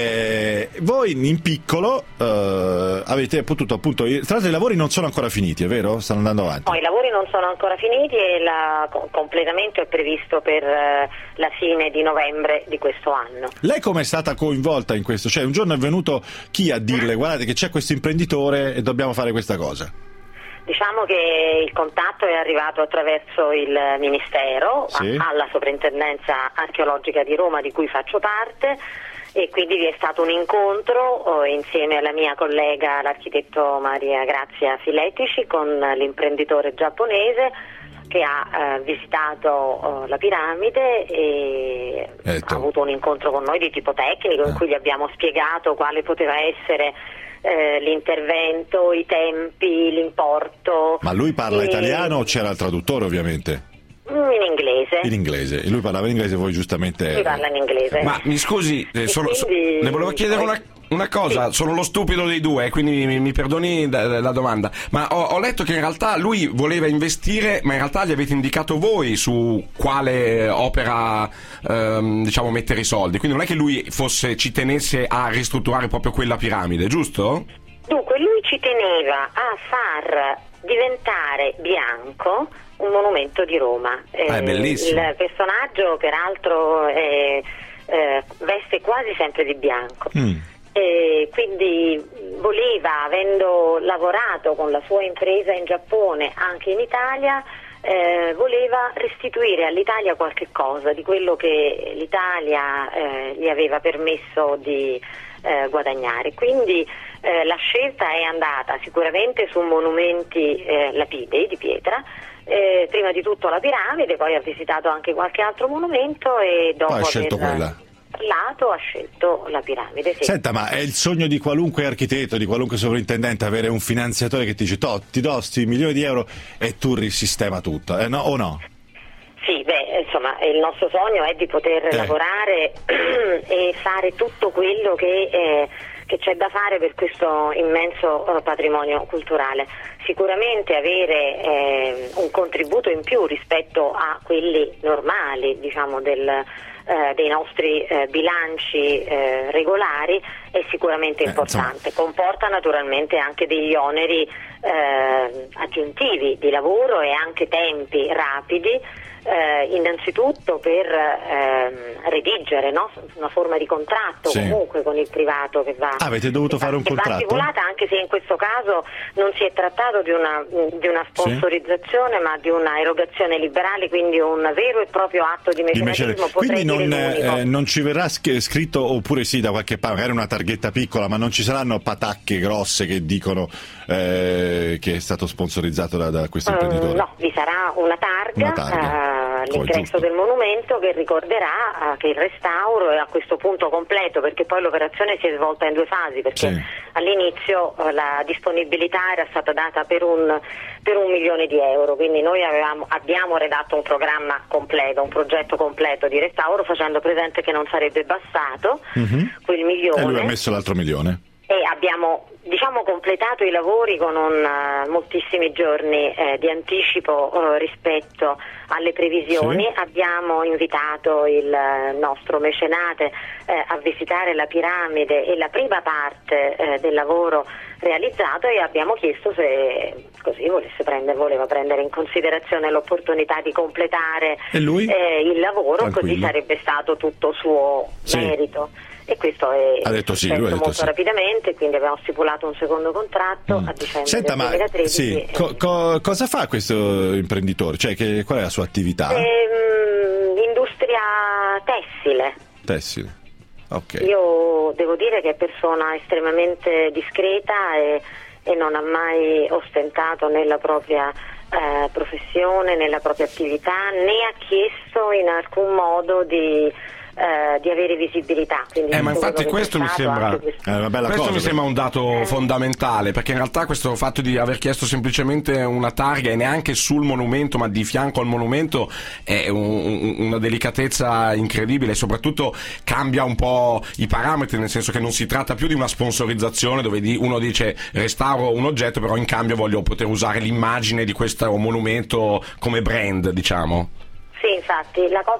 voi in piccolo avete potuto appunto, tra l'altro i lavori non sono ancora finiti, è vero? Stanno andando avanti. No, i lavori non sono ancora finiti e il completamento è previsto per la fine di novembre di questo anno. Lei come è stata coinvolta in questo? Cioè un giorno è venuto chi a dirle guardate che c'è questo imprenditore e dobbiamo fare questa cosa? Diciamo che il contatto è arrivato attraverso il Ministero, sì, alla Soprintendenza Archeologica di Roma di cui faccio parte, e quindi vi è stato un incontro insieme alla mia collega l'architetto Maria Grazia Filetici con l'imprenditore giapponese che ha visitato la piramide e ha avuto un incontro con noi di tipo tecnico in cui gli abbiamo spiegato quale poteva essere l'intervento, i tempi, l'importo. Ma lui parla italiano o c'era il traduttore ovviamente? In inglese. In inglese, e lui parlava in inglese, voi giustamente. Lui parla in inglese. Ma mi scusi, ne volevo chiedere Una cosa, sono lo stupido dei due, quindi mi perdoni la domanda, ma ho letto che in realtà lui voleva investire, ma in realtà gli avete indicato voi su quale opera diciamo mettere i soldi, quindi non è che lui ci tenesse a ristrutturare proprio quella piramide, giusto? Dunque, lui ci teneva a far diventare bianco un monumento di Roma. È bellissimo. Il personaggio peraltro veste quasi sempre di bianco. Quindi voleva, avendo lavorato con la sua impresa in Giappone anche in Italia, voleva restituire all'Italia qualche cosa di quello che l'Italia gli aveva permesso di guadagnare. Quindi la scelta è andata sicuramente su monumenti lapidei di pietra, prima di tutto la piramide, poi ha visitato anche qualche altro monumento e dopo ha scelto quella. Ha scelto la piramide. Sì. Senta, ma è il sogno di qualunque architetto, di qualunque sovrintendente, avere un finanziatore che ti dice ti do sti milioni di euro e tu risistema tutto, no, o no? Sì, insomma, il nostro sogno è di poter lavorare e fare tutto quello che c'è da fare per questo immenso patrimonio culturale. Sicuramente avere un contributo in più rispetto a quelli normali, diciamo, dei nostri bilanci regolari è sicuramente importante. Comporta naturalmente anche degli oneri aggiuntivi di lavoro e anche tempi rapidi, innanzitutto per redigere, no? Una forma di contratto comunque con il privato che va. Avete dovuto fare un contratto? Va stipulata, anche se in questo caso non si è trattato di una sponsorizzazione, ma di una erogazione liberale, quindi un vero e proprio atto di mecenatismo. Quindi non ci verrà scritto, oppure sì da qualche parte, magari una targhetta piccola, ma non ci saranno patacche grosse che dicono che è stato sponsorizzato da questo imprenditore? No, vi sarà una targa all'ingresso del monumento che ricorderà che il restauro è a questo punto completo, perché poi l'operazione si è svolta in due fasi, perché all'inizio la disponibilità era stata data per un milione di euro, quindi noi abbiamo redatto un programma completo, un progetto completo di restauro, facendo presente che non sarebbe bastato quel milione. E lui ha messo l'altro milione. E abbiamo, diciamo, completato i lavori con moltissimi giorni di anticipo rispetto alle previsioni. Abbiamo invitato il nostro mecenate a visitare la piramide e la prima parte del lavoro realizzato, e abbiamo chiesto se così voleva prendere in considerazione l'opportunità di completare il lavoro. Così sarebbe stato tutto suo merito. E questo è molto rapidamente, quindi abbiamo stipulato un secondo contratto a dicembre del 2013. Cosa fa questo imprenditore? Cioè, qual è la sua attività? Industria tessile. Tessile, ok. Io devo dire che è persona estremamente discreta e non ha mai ostentato nella propria professione, nella propria attività, né ha chiesto in alcun modo di avere visibilità. Ma infatti questo mi sembra mi sembra un dato fondamentale, perché in realtà questo fatto di aver chiesto semplicemente una targa e neanche sul monumento ma di fianco al monumento è una delicatezza incredibile, e soprattutto cambia un po' i parametri, nel senso che non si tratta più di una sponsorizzazione dove uno dice restauro un oggetto, però in cambio voglio poter usare l'immagine di questo monumento come brand, diciamo. Sì, infatti la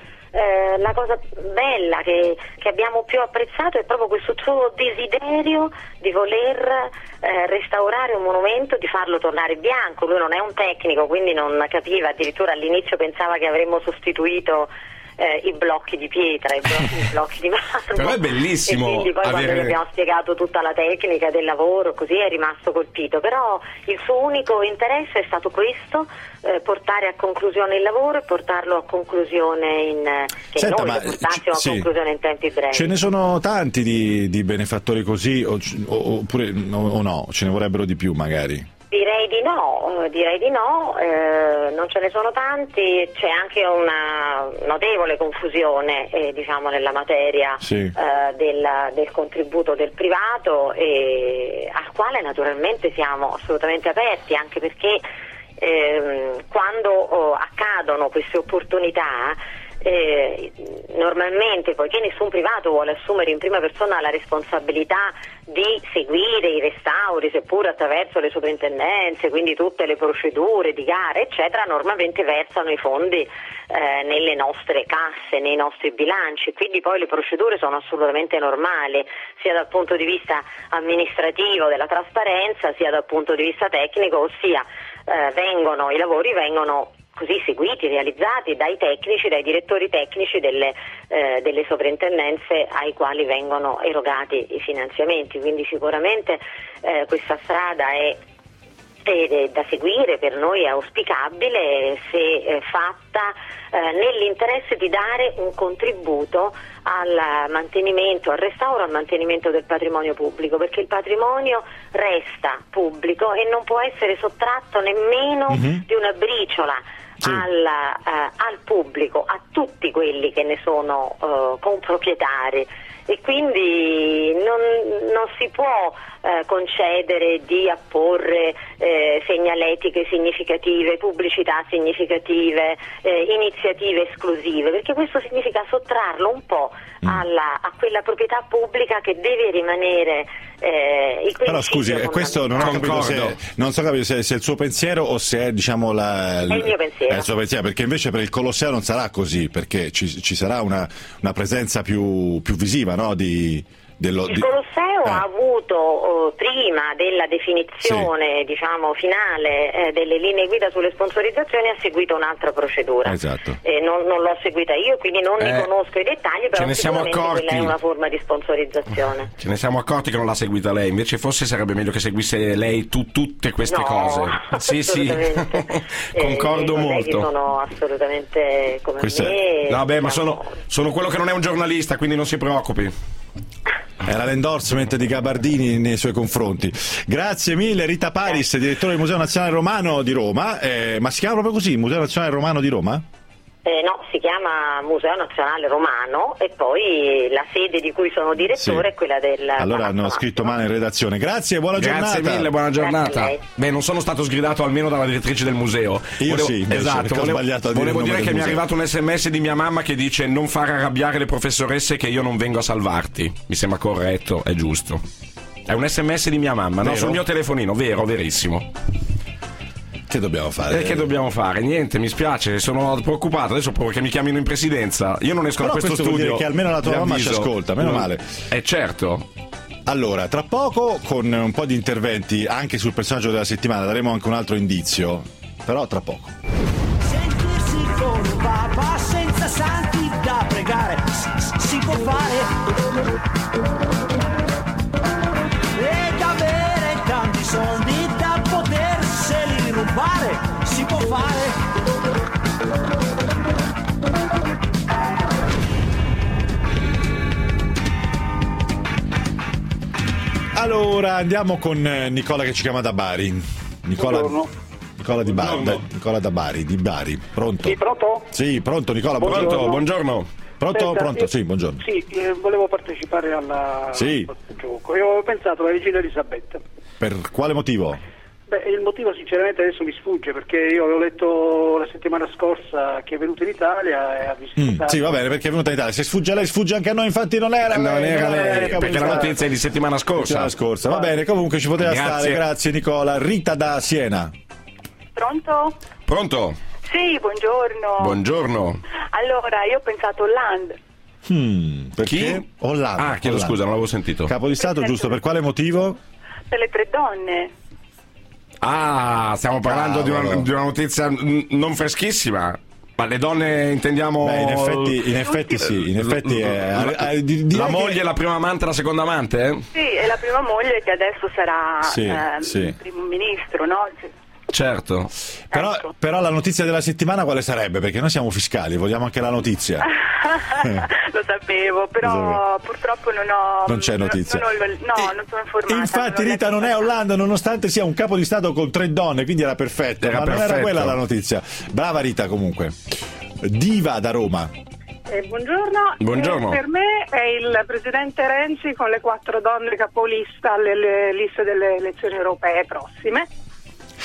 cosa bella che abbiamo più apprezzato è proprio questo suo desiderio di voler restaurare un monumento, di farlo tornare bianco. Lui non è un tecnico, quindi non capiva, addirittura all'inizio pensava che avremmo sostituito i blocchi di pietra, i blocchi di marmo. Però è bellissimo. E quindi poi quando gli abbiamo spiegato tutta la tecnica del lavoro, così è rimasto colpito. Però il suo unico interesse è stato questo, portare a conclusione il lavoro e portarlo a conclusione conclusione in tempi brevi. Ce ne sono tanti di benefattori così, oppure no? Ce ne vorrebbero di più magari? Direi di no, non ce ne sono tanti, c'è anche una notevole confusione nella materia del contributo del privato, al quale naturalmente siamo assolutamente aperti, anche perché quando accadono queste opportunità normalmente, poiché nessun privato vuole assumere in prima persona la responsabilità di seguire i restauri, seppur attraverso le soprintendenze, quindi tutte le procedure di gare eccetera, normalmente versano i fondi nelle nostre casse, nei nostri bilanci, quindi poi le procedure sono assolutamente normali, sia dal punto di vista amministrativo della trasparenza, sia dal punto di vista tecnico, ossia i lavori vengono così seguiti, realizzati dai tecnici, dai direttori tecnici delle soprintendenze ai quali vengono erogati i finanziamenti, quindi sicuramente questa strada è da seguire, per noi è auspicabile se fatta nell'interesse di dare un contributo al mantenimento, al restauro, al mantenimento del patrimonio pubblico, perché il patrimonio resta pubblico e non può essere sottratto nemmeno di una briciola al pubblico, a tutti quelli che ne sono comproprietari, e quindi non si può concedere di apporre segnaletiche significative, pubblicità significative, iniziative esclusive, perché questo significa sottrarlo un po' a quella proprietà pubblica che deve rimanere il principio. Però scusi, questo non ho capito se è il suo pensiero o se è, diciamo, è il mio pensiero. È il suo pensiero, perché invece per il Colosseo non sarà così, perché ci sarà una presenza più visiva, no? Il Colosseo ha avuto prima della definizione diciamo finale delle linee guida sulle sponsorizzazioni, ha seguito un'altra procedura. Esatto. Non l'ho seguita io, quindi non ne conosco i dettagli, però sicuramente quella è una forma di sponsorizzazione. Ce ne siamo accorti che non l'ha seguita lei, invece forse sarebbe meglio che seguisse lei tutte queste cose. Sì, concordo molto. Sono assolutamente come me. Vabbè, ma sono quello che non è un giornalista, quindi non si preoccupi. Era l'endorsement di Gabardini nei suoi confronti. Grazie mille Rita Paris, direttore del Museo Nazionale Romano di Roma. Ma si chiama proprio così, Museo Nazionale Romano di Roma? No, si chiama Museo Nazionale Romano e poi la sede di cui sono direttore è quella del Allora hanno scritto male in redazione. Grazie, buona giornata. Grazie mille, buona giornata. Beh, non sono stato sgridato almeno dalla direttrice del museo. Esatto, volevo dire che mi è arrivato un SMS di mia mamma che dice: non far arrabbiare le professoresse, che io non vengo a salvarti. Mi sembra corretto, è giusto. È un SMS di mia mamma, no, sul mio telefonino, verissimo. Che dobbiamo fare? Che dobbiamo fare? Niente, mi spiace, sono preoccupato. Adesso proprio che mi chiamino in presidenza. Io non esco da questo studio. Vuol dire che almeno la tua mamma ci ascolta, meno male. Certo. Allora, tra poco, con un po' di interventi anche sul personaggio della settimana, daremo anche un altro indizio. Però tra poco. Sentirsi con un papa senza santi da pregare si può fare. Ed avere tanti soldi da poterseli rubare si può fare. Allora andiamo con Nicola che ci chiama da Bari. Nicola di Bari, Nicola da Bari, di Bari. Pronto? Sì, pronto? Sì, pronto Nicola, buongiorno. Pronto? Sì, buongiorno. Sì, volevo partecipare al gioco e ho pensato alla regina Elisabetta. Per quale motivo? Beh, il motivo sinceramente adesso mi sfugge, perché io avevo letto la settimana scorsa che è venuta in Italia e ha visitato. Sì, va bene, perché è venuta in Italia. Se sfugge a lei, sfugge anche a noi, infatti non era lei, perché la notizia è di settimana scorsa. Va bene, comunque ci poteva stare. Grazie Nicola. Rita da Siena. Pronto? Sì, buongiorno. Buongiorno. Allora, io ho pensato Hollande. Perché? Chi? Hollande. Chiedo scusa, non l'avevo sentito. Capo di Stato, giusto, per quale motivo? Per le 3 donne. Stiamo parlando di una notizia non freschissima. Ma le donne intendiamo. Beh, in effetti sì. In effetti la moglie, la prima amante, la seconda amante? Sì, è la prima moglie che adesso sarà primo ministro, no? Certo. Però la notizia della settimana quale sarebbe? Perché noi siamo fiscali, vogliamo anche la notizia. Lo sapevo, però purtroppo non c'è notizia. Non sono informata. Infatti Rita non è Hollande, nonostante sia un capo di Stato con 3 donne, quindi era perfetta, ma non era quella la notizia. Brava Rita comunque. Diva da Roma. Buongiorno. Per me è il presidente Renzi con le 4 donne capolista alle liste delle elezioni europee prossime.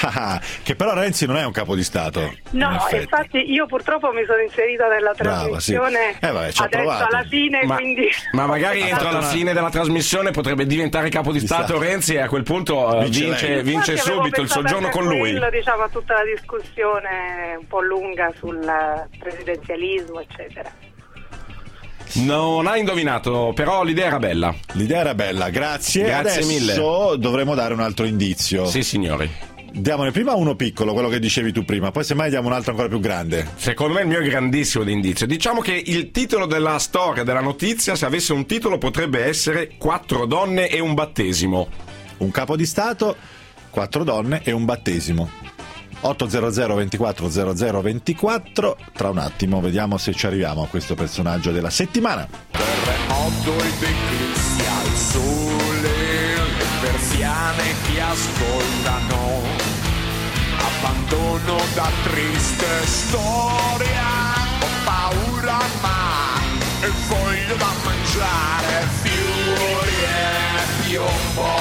Che però Renzi non è un capo di Stato. No, infatti io purtroppo mi sono inserita nella trasmissione adesso alla fine, quindi... Ma magari entro alla fine della trasmissione potrebbe diventare capo di Stato Renzi, e a quel punto vince subito il soggiorno con lui. Diciamo, tutta la discussione un po' lunga sul presidenzialismo, eccetera. Non ha indovinato, però l'idea era bella. Grazie Adesso mille. Dovremo dare un altro indizio. Sì, signori. Diamone prima uno piccolo, quello che dicevi tu prima, poi semmai diamo un altro ancora più grande. Secondo me il mio è grandissimo di indizio. Diciamo che il titolo della storia, della notizia, se avesse un titolo, potrebbe essere 4 donne e un battesimo. Un capo di Stato, 4 donne e un battesimo. 800 24 00 24. Tra un attimo vediamo se ci arriviamo a questo personaggio della settimana. Terremoto ed eclissi al sole, le persiane ti ascoltano, abbandono da triste storia, ho paura ma e voglio da mangiare, fiori e piombo,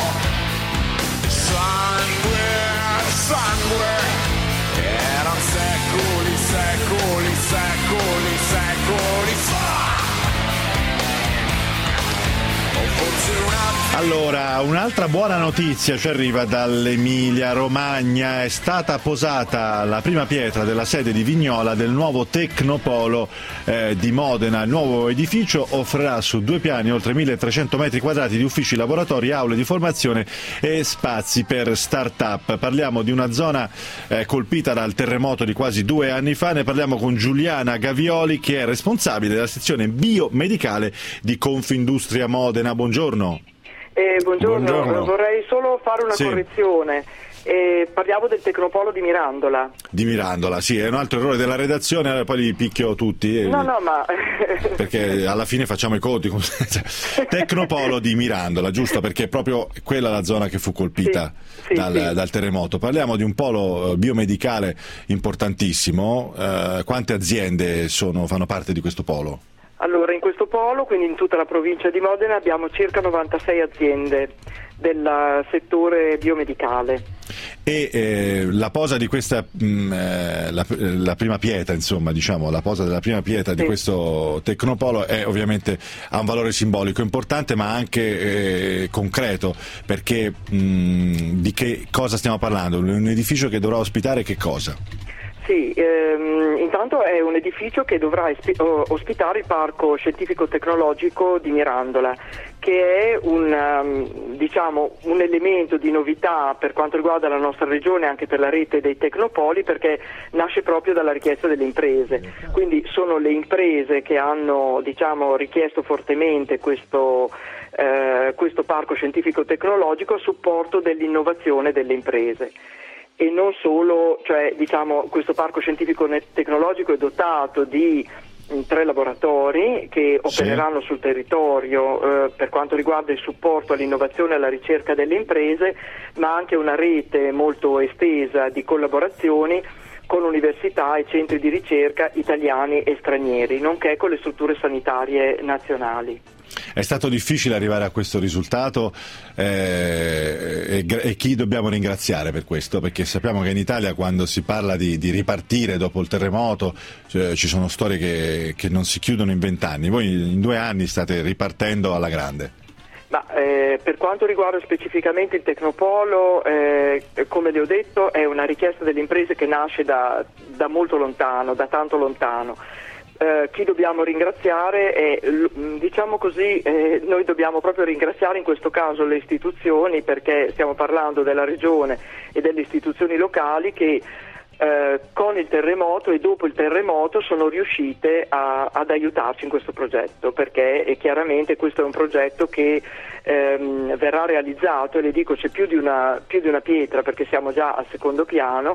sangue, erano secoli fa. Allora, un'altra buona notizia ci arriva dall'Emilia Romagna. È stata posata la prima pietra della sede di Vignola del nuovo Tecnopolo di Modena. Il nuovo edificio offrirà su 2 piani oltre 1300 metri quadrati di uffici, laboratori, aule di formazione e spazi per start-up. Parliamo di una zona colpita dal terremoto di quasi 2 anni fa. Ne parliamo con Giuliana Gavioli, che è responsabile della sezione biomedicale di Confindustria Modena. Buongiorno. Buongiorno. Vorrei solo fare una correzione. Parliamo del Tecnopolo di Mirandola. Di Mirandola, sì, è un altro errore della redazione, poi li picchio tutti. No, ma... perché alla fine facciamo i conti. Tecnopolo di Mirandola, giusto, perché è proprio quella la zona che fu colpita dal terremoto. Parliamo di un polo biomedicale importantissimo. Quante aziende fanno parte di questo polo? Allora, in questo polo, quindi in tutta la provincia di Modena, abbiamo circa 96 aziende del settore biomedicale. E la posa di questa la prima pietra, insomma, diciamo, la posa della prima pietra di questo Tecnopolo è ovviamente ha un valore simbolico importante, ma anche concreto, perché di che cosa stiamo parlando? Un edificio che dovrà ospitare che cosa? Sì, intanto è un edificio che dovrà ospitare il Parco Scientifico-Tecnologico di Mirandola, che è un elemento di novità per quanto riguarda la nostra regione, anche per la rete dei tecnopoli, perché nasce proprio dalla richiesta delle imprese. Quindi sono le imprese che hanno richiesto fortemente questo Parco Scientifico-Tecnologico a supporto dell'innovazione delle imprese. E non solo, questo parco scientifico tecnologico è dotato di 3 laboratori che opereranno sul territorio per quanto riguarda il supporto all'innovazione e alla ricerca delle imprese, ma anche una rete molto estesa di collaborazioni con università e centri di ricerca italiani e stranieri, nonché con le strutture sanitarie nazionali. È stato difficile arrivare a questo risultato e chi dobbiamo ringraziare per questo? Perché sappiamo che in Italia, quando si parla di ripartire dopo il terremoto, ci sono storie che non si chiudono in 20 anni. Voi in 2 anni state ripartendo alla grande. Per quanto riguarda specificamente il Tecnopolo, come le ho detto, è una richiesta delle imprese che nasce da molto lontano, da tanto lontano. Chi dobbiamo ringraziare noi dobbiamo proprio ringraziare in questo caso le istituzioni, perché stiamo parlando della regione e delle istituzioni locali che con il terremoto e dopo il terremoto sono riuscite ad aiutarci in questo progetto, perché chiaramente questo è un progetto che verrà realizzato, e le dico c'è più di una pietra, perché siamo già al secondo piano.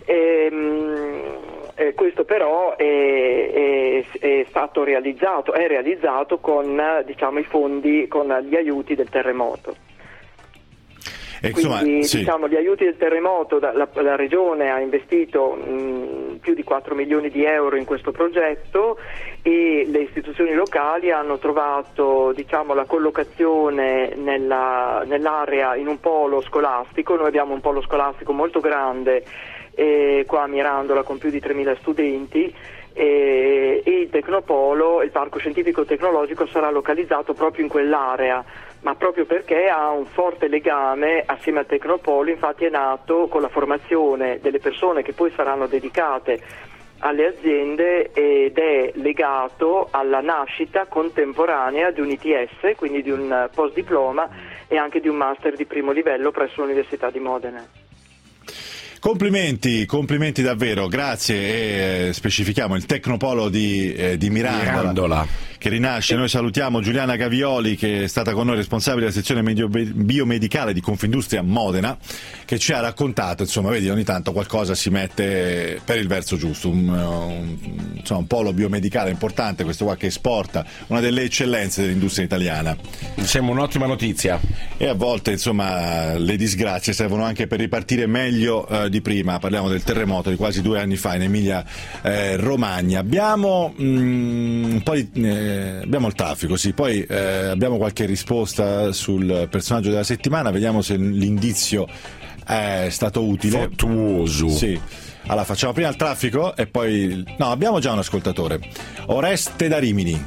Questo però è stato realizzato con i fondi, con gli aiuti del terremoto. Quindi diciamo, gli aiuti del terremoto, la Regione ha investito più di 4 milioni di euro in questo progetto e le istituzioni locali hanno trovato, diciamo, la collocazione nell'area in un polo scolastico. Noi abbiamo un polo scolastico molto grande qua a Mirandola con più di 3.000 studenti e il Tecnopolo, il Parco Scientifico Tecnologico, sarà localizzato proprio in quell'area, ma proprio perché ha un forte legame assieme al Tecnopolo. Infatti è nato con la formazione delle persone che poi saranno dedicate alle aziende ed è legato alla nascita contemporanea di un ITS, quindi di un postdiploma e anche di un master di primo livello presso l'Università di Modena. Complimenti davvero, grazie. E specifichiamo il Tecnopolo di Mirandola che rinasce. Noi salutiamo Giuliana Gavioli, che è stata con noi responsabile della sezione biomedicale di Confindustria Modena, che ci ha raccontato, insomma, vedi, ogni tanto qualcosa si mette per il verso giusto, un polo biomedicale importante, questo qua, che esporta, una delle eccellenze dell'industria italiana. Mi sembra un'ottima notizia. E a volte, insomma, le disgrazie servono anche per ripartire meglio di prima. Parliamo del terremoto di quasi 2 anni fa in Emilia Romagna. Abbiamo un po' abbiamo il traffico, sì, poi abbiamo qualche risposta sul personaggio della settimana, vediamo se l'indizio è stato utile. Fortuoso. Sì. Allora facciamo prima il traffico e poi abbiamo già un ascoltatore. Oreste da Rimini.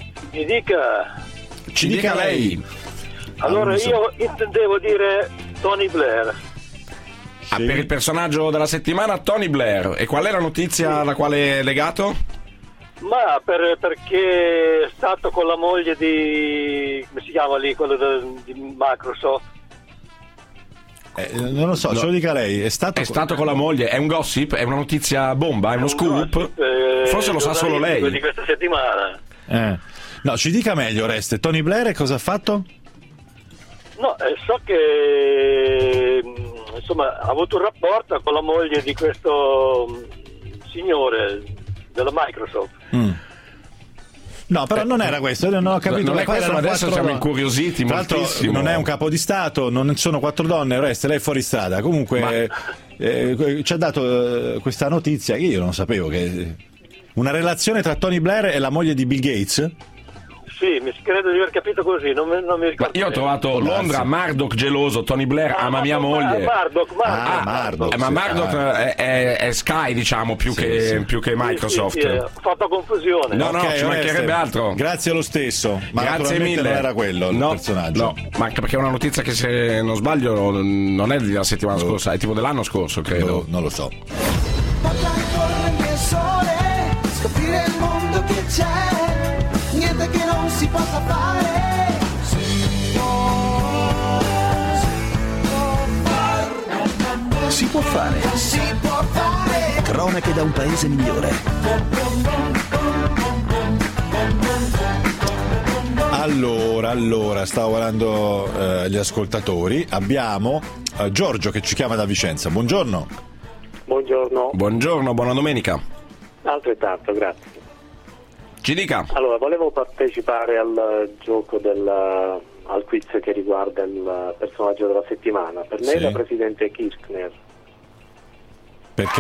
Ci dica lei. Allora io intendevo dire Tony Blair. Per il personaggio della settimana Tony Blair. E qual è la notizia alla quale è legato? Ma perché è stato con la moglie di, come si chiama lì, quello di Microsoft. Non lo so, ce lo dica lei. È stato con la moglie. È un gossip? È una notizia bomba? È uno scoop? Gossip, forse lo sa solo lei. Di questa settimana. No, ci dica meglio, Oreste. Tony Blair cosa ha fatto? No, so che insomma ha avuto un rapporto con la moglie di questo signore della Microsoft. No, però non era questo, non ho capito. Non è questo, ma adesso siamo incuriositi moltissimo. Non è un capo di Stato, non sono 4 donne, Oreste, lei è fuori strada. Comunque ci ha dato questa notizia che io non sapevo, che una relazione tra Tony Blair e la moglie di Bill Gates. Sì, credo di aver capito così, non mi ricordo. Io ho trovato Londra, Murdoch geloso, Tony Blair ama mia moglie. Murdoch. Ma Murdoch è Sky, diciamo, più che Microsoft. Sì, ho fatto confusione. No, ci mancherebbe altro. Grazie lo stesso. Ma grazie mille. Non era quello il personaggio. No, ma anche perché è una notizia che, se non sbaglio, non è della settimana scorsa, è tipo dell'anno scorso, credo. Non lo so. Scoprire il mondo che c'è, niente che non si possa fare. Si può fare. Si può fare. Cronache da un paese migliore. Allora, stavo guardando gli ascoltatori. Abbiamo Giorgio che ci chiama da Vicenza. Buongiorno. Buongiorno, buona domenica. Altrettanto, grazie. Ci dica. Allora, volevo partecipare al gioco al quiz che riguarda il personaggio della settimana. Per me è la presidente Kirchner. Perché?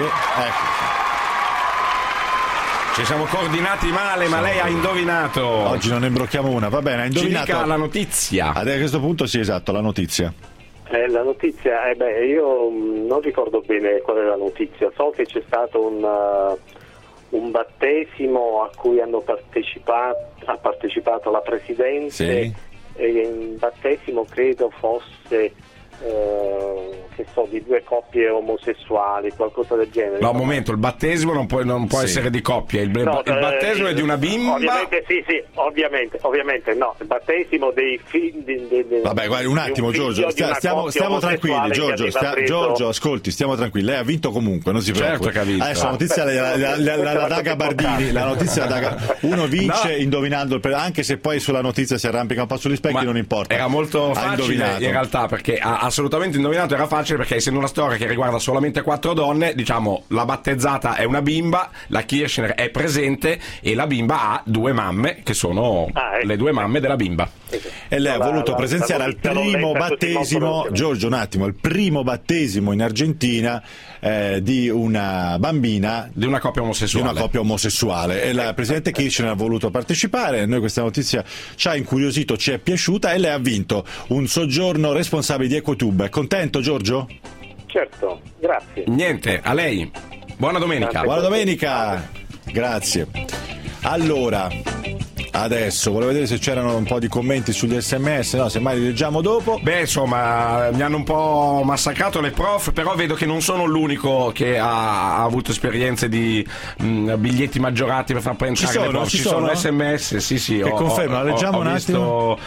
Ci siamo coordinati male, ma lei ha indovinato. Oggi non ne imbrocchiamo una, va bene, ha indovinato. Ci dica la notizia. A questo punto sì, esatto, la notizia. La notizia, io non ricordo bene qual è la notizia, so che c'è stato un battesimo a cui ha partecipato la Presidente, e il battesimo credo fosse di 2 coppie omosessuali, qualcosa del genere. No, un momento, il battesimo non può essere di coppia, il battesimo è di una bimba. Ovviamente no, il battesimo dei figli. Vabbè, guardi un attimo, Giorgio, stiamo tranquilli, Giorgio, ascolti, stiamo tranquilli, lei ha vinto comunque, non si preoccupi. Certo che ha vinto. Adesso la notizia la dà Gabardini, uno vince indovinando anche se poi sulla notizia si arrampica un po' sugli specchi, non importa. Era molto facile in realtà, perché ha assolutamente indovinato, era facile perché essendo una storia che riguarda solamente 4 donne, diciamo la battezzata è una bimba, la Kirchner è presente e la bimba ha 2 mamme che sono le 2 mamme della bimba. E lei ha voluto presenziare al primo battesimo, Giorgio, un attimo, il primo battesimo in Argentina di una bambina di una coppia omosessuale. E la presidente Kirchner ha voluto partecipare. Noi questa notizia ci ha incuriosito, ci è piaciuta e lei ha vinto un soggiorno responsabile di Ecotube. È contento, Giorgio? Certo, grazie. Niente, a lei. Buona domenica. Buona domenica. Grazie. Allora, adesso volevo vedere se c'erano un po' di commenti sugli SMS, no, semmai li leggiamo dopo. Beh, insomma, mi hanno un po' massacrato le prof, però vedo che non sono l'unico che ha avuto esperienze di biglietti maggiorati per far entrare le prof. Ci sono SMS, sì. Che conferma, leggiamo un attimo.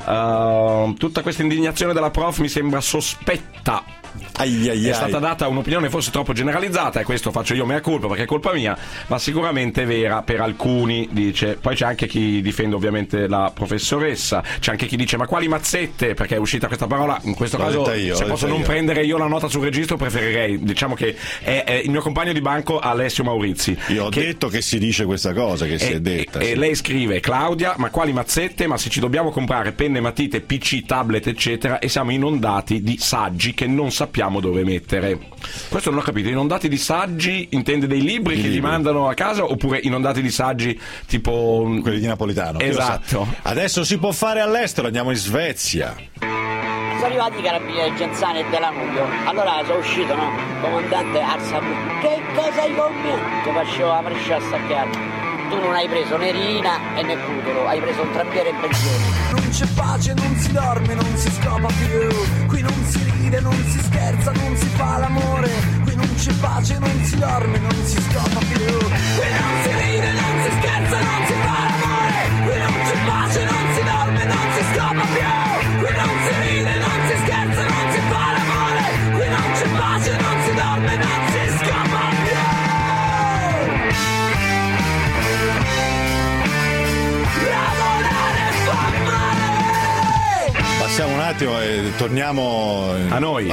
Tutta questa indignazione della prof mi sembra sospetta. È stata data un'opinione forse troppo generalizzata, e questo faccio io mea culpa perché è colpa mia, ma sicuramente vera per alcuni, dice. Poi c'è anche chi difende ovviamente la professoressa, c'è anche chi dice ma quali mazzette, perché è uscita questa parola. In questo caso se posso non prendere io la nota sul registro preferirei, diciamo che è il mio compagno di banco Alessio Maurizi. Io ho detto che si dice questa cosa, che si è detta. E lei scrive: Claudia, ma quali mazzette? Ma se ci dobbiamo comprare penne, matite, PC, tablet eccetera, e siamo inondati di saggi che non sappiamo dove mettere. Questo non ho capito. Inondati di saggi intende dei libri che gli mandano a casa, oppure inondati di saggi tipo quelli di Napolitano? Esatto. Adesso si può fare all'estero, andiamo in Svezia. Sono arrivati i carabinieri Genzani e della Nuglio. Allora sono uscito, no? Comandante alza, che cosa hai con me? Che facevo la freccia a staccare. Tu non hai preso né Rina e né Cutolo, hai preso un trampiere in pensione. Non c'è pace, non si dorme, non si scopa più. Qui non si ride, non si scherza, non si fa l'amore. Qui non c'è pace, non si dorme, non si scopa più. Qui non si ride, non si scherza, non si fa l'amore. Qui non c'è pace, non si dorme, non si scopa più. Qui non si ride, non si scherza, non si fa l'amore. Qui non c'è pace, non si dorme, non si scopa più. Passiamo un attimo e torniamo a noi.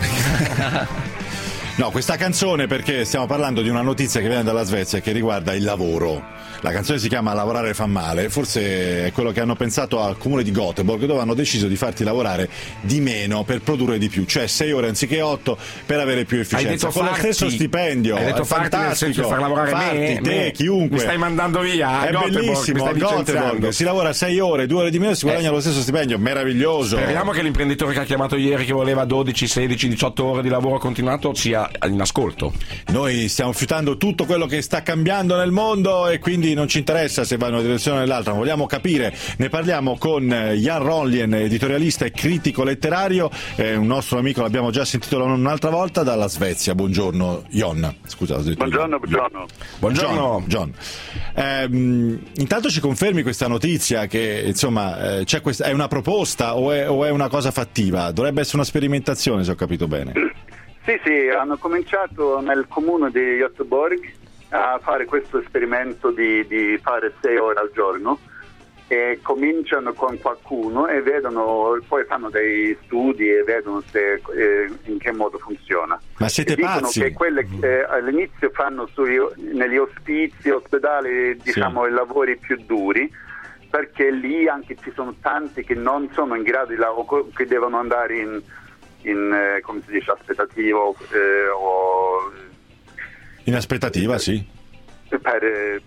No, questa canzone perché stiamo parlando di una notizia che viene dalla Svezia che riguarda il lavoro. La canzone si chiama Lavorare fa male, forse è quello che hanno pensato al comune di Göteborg, dove hanno deciso di farti lavorare di meno per produrre di più, cioè 6 ore anziché 8 per avere più efficienza, con lo stesso stipendio. Hai detto fantastico, nel senso di far lavorare te, chiunque. Mi stai mandando via. È bellissimo, a Göteborg si lavora 6 ore, 2 ore di meno, si guadagna lo stesso stipendio, meraviglioso. Speriamo che l'imprenditore che ha chiamato ieri, che voleva 12, 16, 18 ore di lavoro continuato, sia in ascolto. Noi stiamo fiutando tutto quello che sta cambiando nel mondo e quindi non ci interessa se va in una direzione o nell'altra, ma vogliamo capire. Ne parliamo con Jan Ronlien, editorialista e critico letterario, un nostro amico, l'abbiamo già sentito un'altra volta dalla Svezia. Buongiorno Jon. Scusa, ho detto Buongiorno. John. Intanto ci confermi questa notizia che insomma c'è è una proposta o è una cosa fattiva? Dovrebbe essere una sperimentazione, se ho capito bene. Sì, hanno cominciato nel comune di Göteborg a fare questo esperimento di fare 6 ore al giorno, e cominciano con qualcuno e vedono, poi fanno dei studi e vedono se in che modo funziona. Ma siete pazzi? Dicono che quelle all'inizio fanno negli ospizi, ospedali, diciamo, i lavori più duri, perché lì anche ci sono tanti che non sono in grado di lavorare, che devono andare in come si dice, aspettativo o in aspettativa, sì, per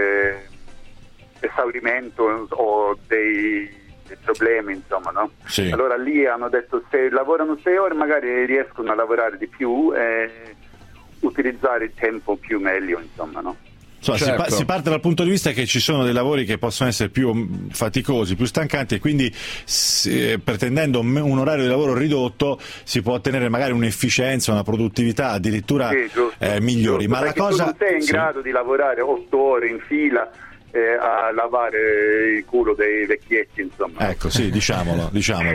esaurimento o dei problemi, insomma, no? Sì. Allora lì hanno detto se lavorano 6 ore magari riescono a lavorare di più e utilizzare il tempo più meglio, insomma, no? Certo. Si parte dal punto di vista che ci sono dei lavori che possono essere più faticosi, più stancanti, e quindi pretendendo un orario di lavoro ridotto si può ottenere magari un'efficienza, una produttività addirittura migliori. Giusto, Ma la cosa, tu non sei in grado di lavorare 8 ore in fila a lavare il culo dei vecchietti, insomma. Ecco, sì, diciamolo.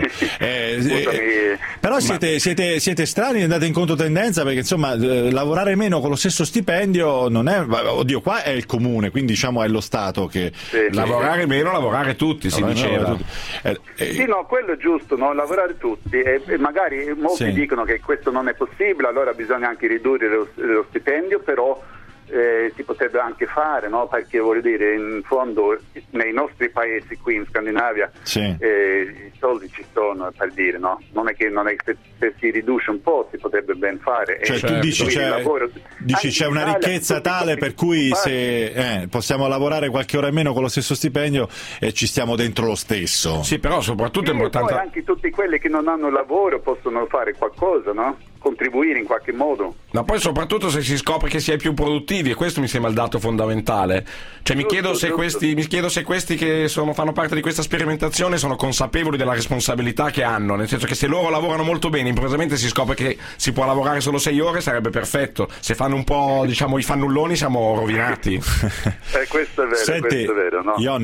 Però siete strani, andate in controtendenza, perché insomma lavorare meno con lo stesso stipendio non è, oddio, qua è il comune, quindi diciamo è lo Stato che lavorare meno, lavorare tutti, si diceva. Sì, no, quello è giusto, no? Lavorare tutti, e magari molti dicono che questo non è possibile, allora bisogna anche ridurre lo stipendio, però si potrebbe anche fare, no? Perché voglio dire, in fondo nei nostri paesi qui in Scandinavia i soldi ci sono, per dire, no? Non è che se si riduce un po' si potrebbe ben fare. Cioè tu dici c'è una ricchezza tale per cui se possiamo lavorare qualche ora in meno con lo stesso stipendio e ci stiamo dentro lo stesso. Sì, però soprattutto è importante. Poi anche tutti quelli che non hanno lavoro possono fare qualcosa, no? Contribuire in qualche modo. Ma poi soprattutto se si scopre che si è più produttivi, e questo mi sembra il dato fondamentale. Cioè mi chiedo se questi che fanno parte di questa sperimentazione sono consapevoli della responsabilità che hanno, nel senso che se loro lavorano molto bene, improvvisamente si scopre che si può lavorare solo 6 ore, sarebbe perfetto. Se fanno un po', diciamo, i fannulloni, siamo rovinati. Questo è vero. Senti, questo è vero, no? Ion,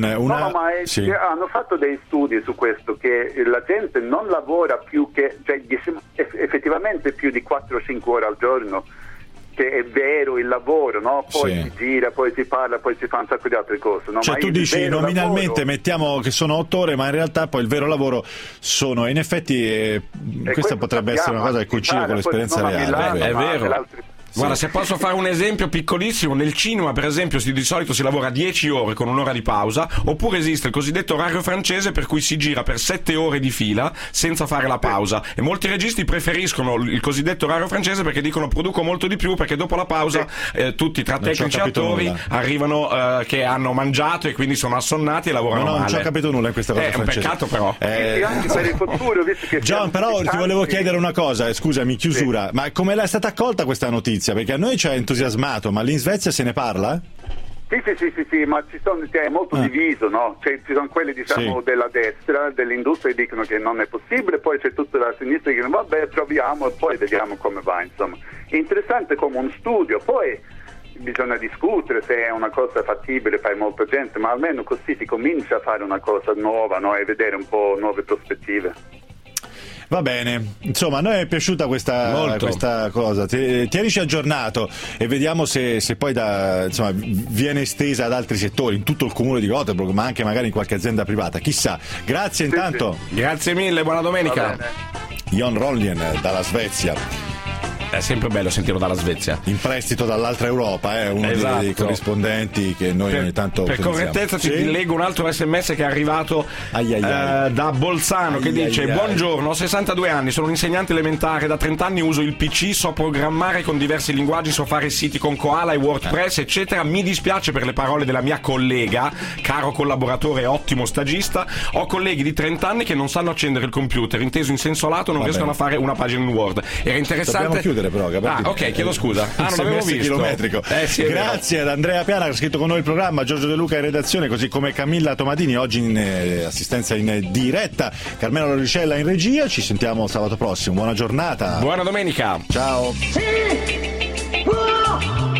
hanno fatto dei studi su questo, che la gente non lavora più che, cioè, effettivamente più di 4-5 ore al giorno, che è vero il lavoro, no? Poi si gira, poi si parla, poi si fa un sacco di altre cose, no? Cioè ma tu dici nominalmente lavoro... mettiamo che sono 8 ore, ma in realtà poi il vero lavoro sono, in effetti questa potrebbe essere una cosa che coincide con l'esperienza reale. È vero. Guarda, se posso fare un esempio piccolissimo, nel cinema per esempio di solito si lavora 10 ore con un'ora di pausa, oppure esiste il cosiddetto orario francese, per cui si gira per 7 ore di fila senza fare la pausa, e molti registi preferiscono il cosiddetto orario francese perché dicono produco molto di più, perché dopo la pausa tutti tra tecnici e attori arrivano che hanno mangiato e quindi sono assonnati e lavorano male. Non ci ho capito nulla in questa cosa francese. È un peccato però. Anche per il futuro, visto che John, però ti volevo chiedere una cosa, scusami, chiusura, ma come è stata accolta questa notizia? Perché a noi ci ha entusiasmato, ma lì in Svezia se ne parla? Sì, ma è molto diviso, no? Cioè, ci sono quelli, diciamo, della destra, dell'industria, che dicono che non è possibile, poi c'è tutta la sinistra che dicono vabbè, proviamo e poi vediamo come va, insomma. È interessante come un studio, poi bisogna discutere se è una cosa fattibile per molta gente, ma almeno così si comincia a fare una cosa nuova, no? E vedere un po' nuove prospettive. Va bene, insomma, a noi è piaciuta questa cosa, tienici aggiornato e vediamo se poi viene estesa ad altri settori, in tutto il comune di Göteborg, ma anche magari in qualche azienda privata, chissà. Grazie intanto. Grazie mille, buona domenica. Jon Rollien dalla Svezia. È sempre bello sentirlo dalla Svezia. In prestito dall'altra Europa, uno dei corrispondenti che noi ogni tanto per correttezza ti leggo un altro sms che è arrivato da Bolzano, che dice: buongiorno, ho 62 anni, sono un insegnante elementare, da 30 anni uso il PC, so programmare con diversi linguaggi, so fare siti con Koala e WordPress eccetera. Mi dispiace per le parole della mia collega, caro collaboratore e ottimo stagista. Ho colleghi di 30 anni che non sanno accendere il computer, inteso in senso lato, non riescono a fare una pagina in Word. Era interessante. Però, ok, chiedo scusa. Non l'avevo visto. Chilometrico. Grazie ad Andrea Piana che ha scritto con noi il programma, Giorgio De Luca in redazione, così come Camilla Tomatini oggi in assistenza in diretta, Carmelo Loricella in regia. Ci sentiamo sabato prossimo. Buona giornata. Buona domenica. Ciao. Sì.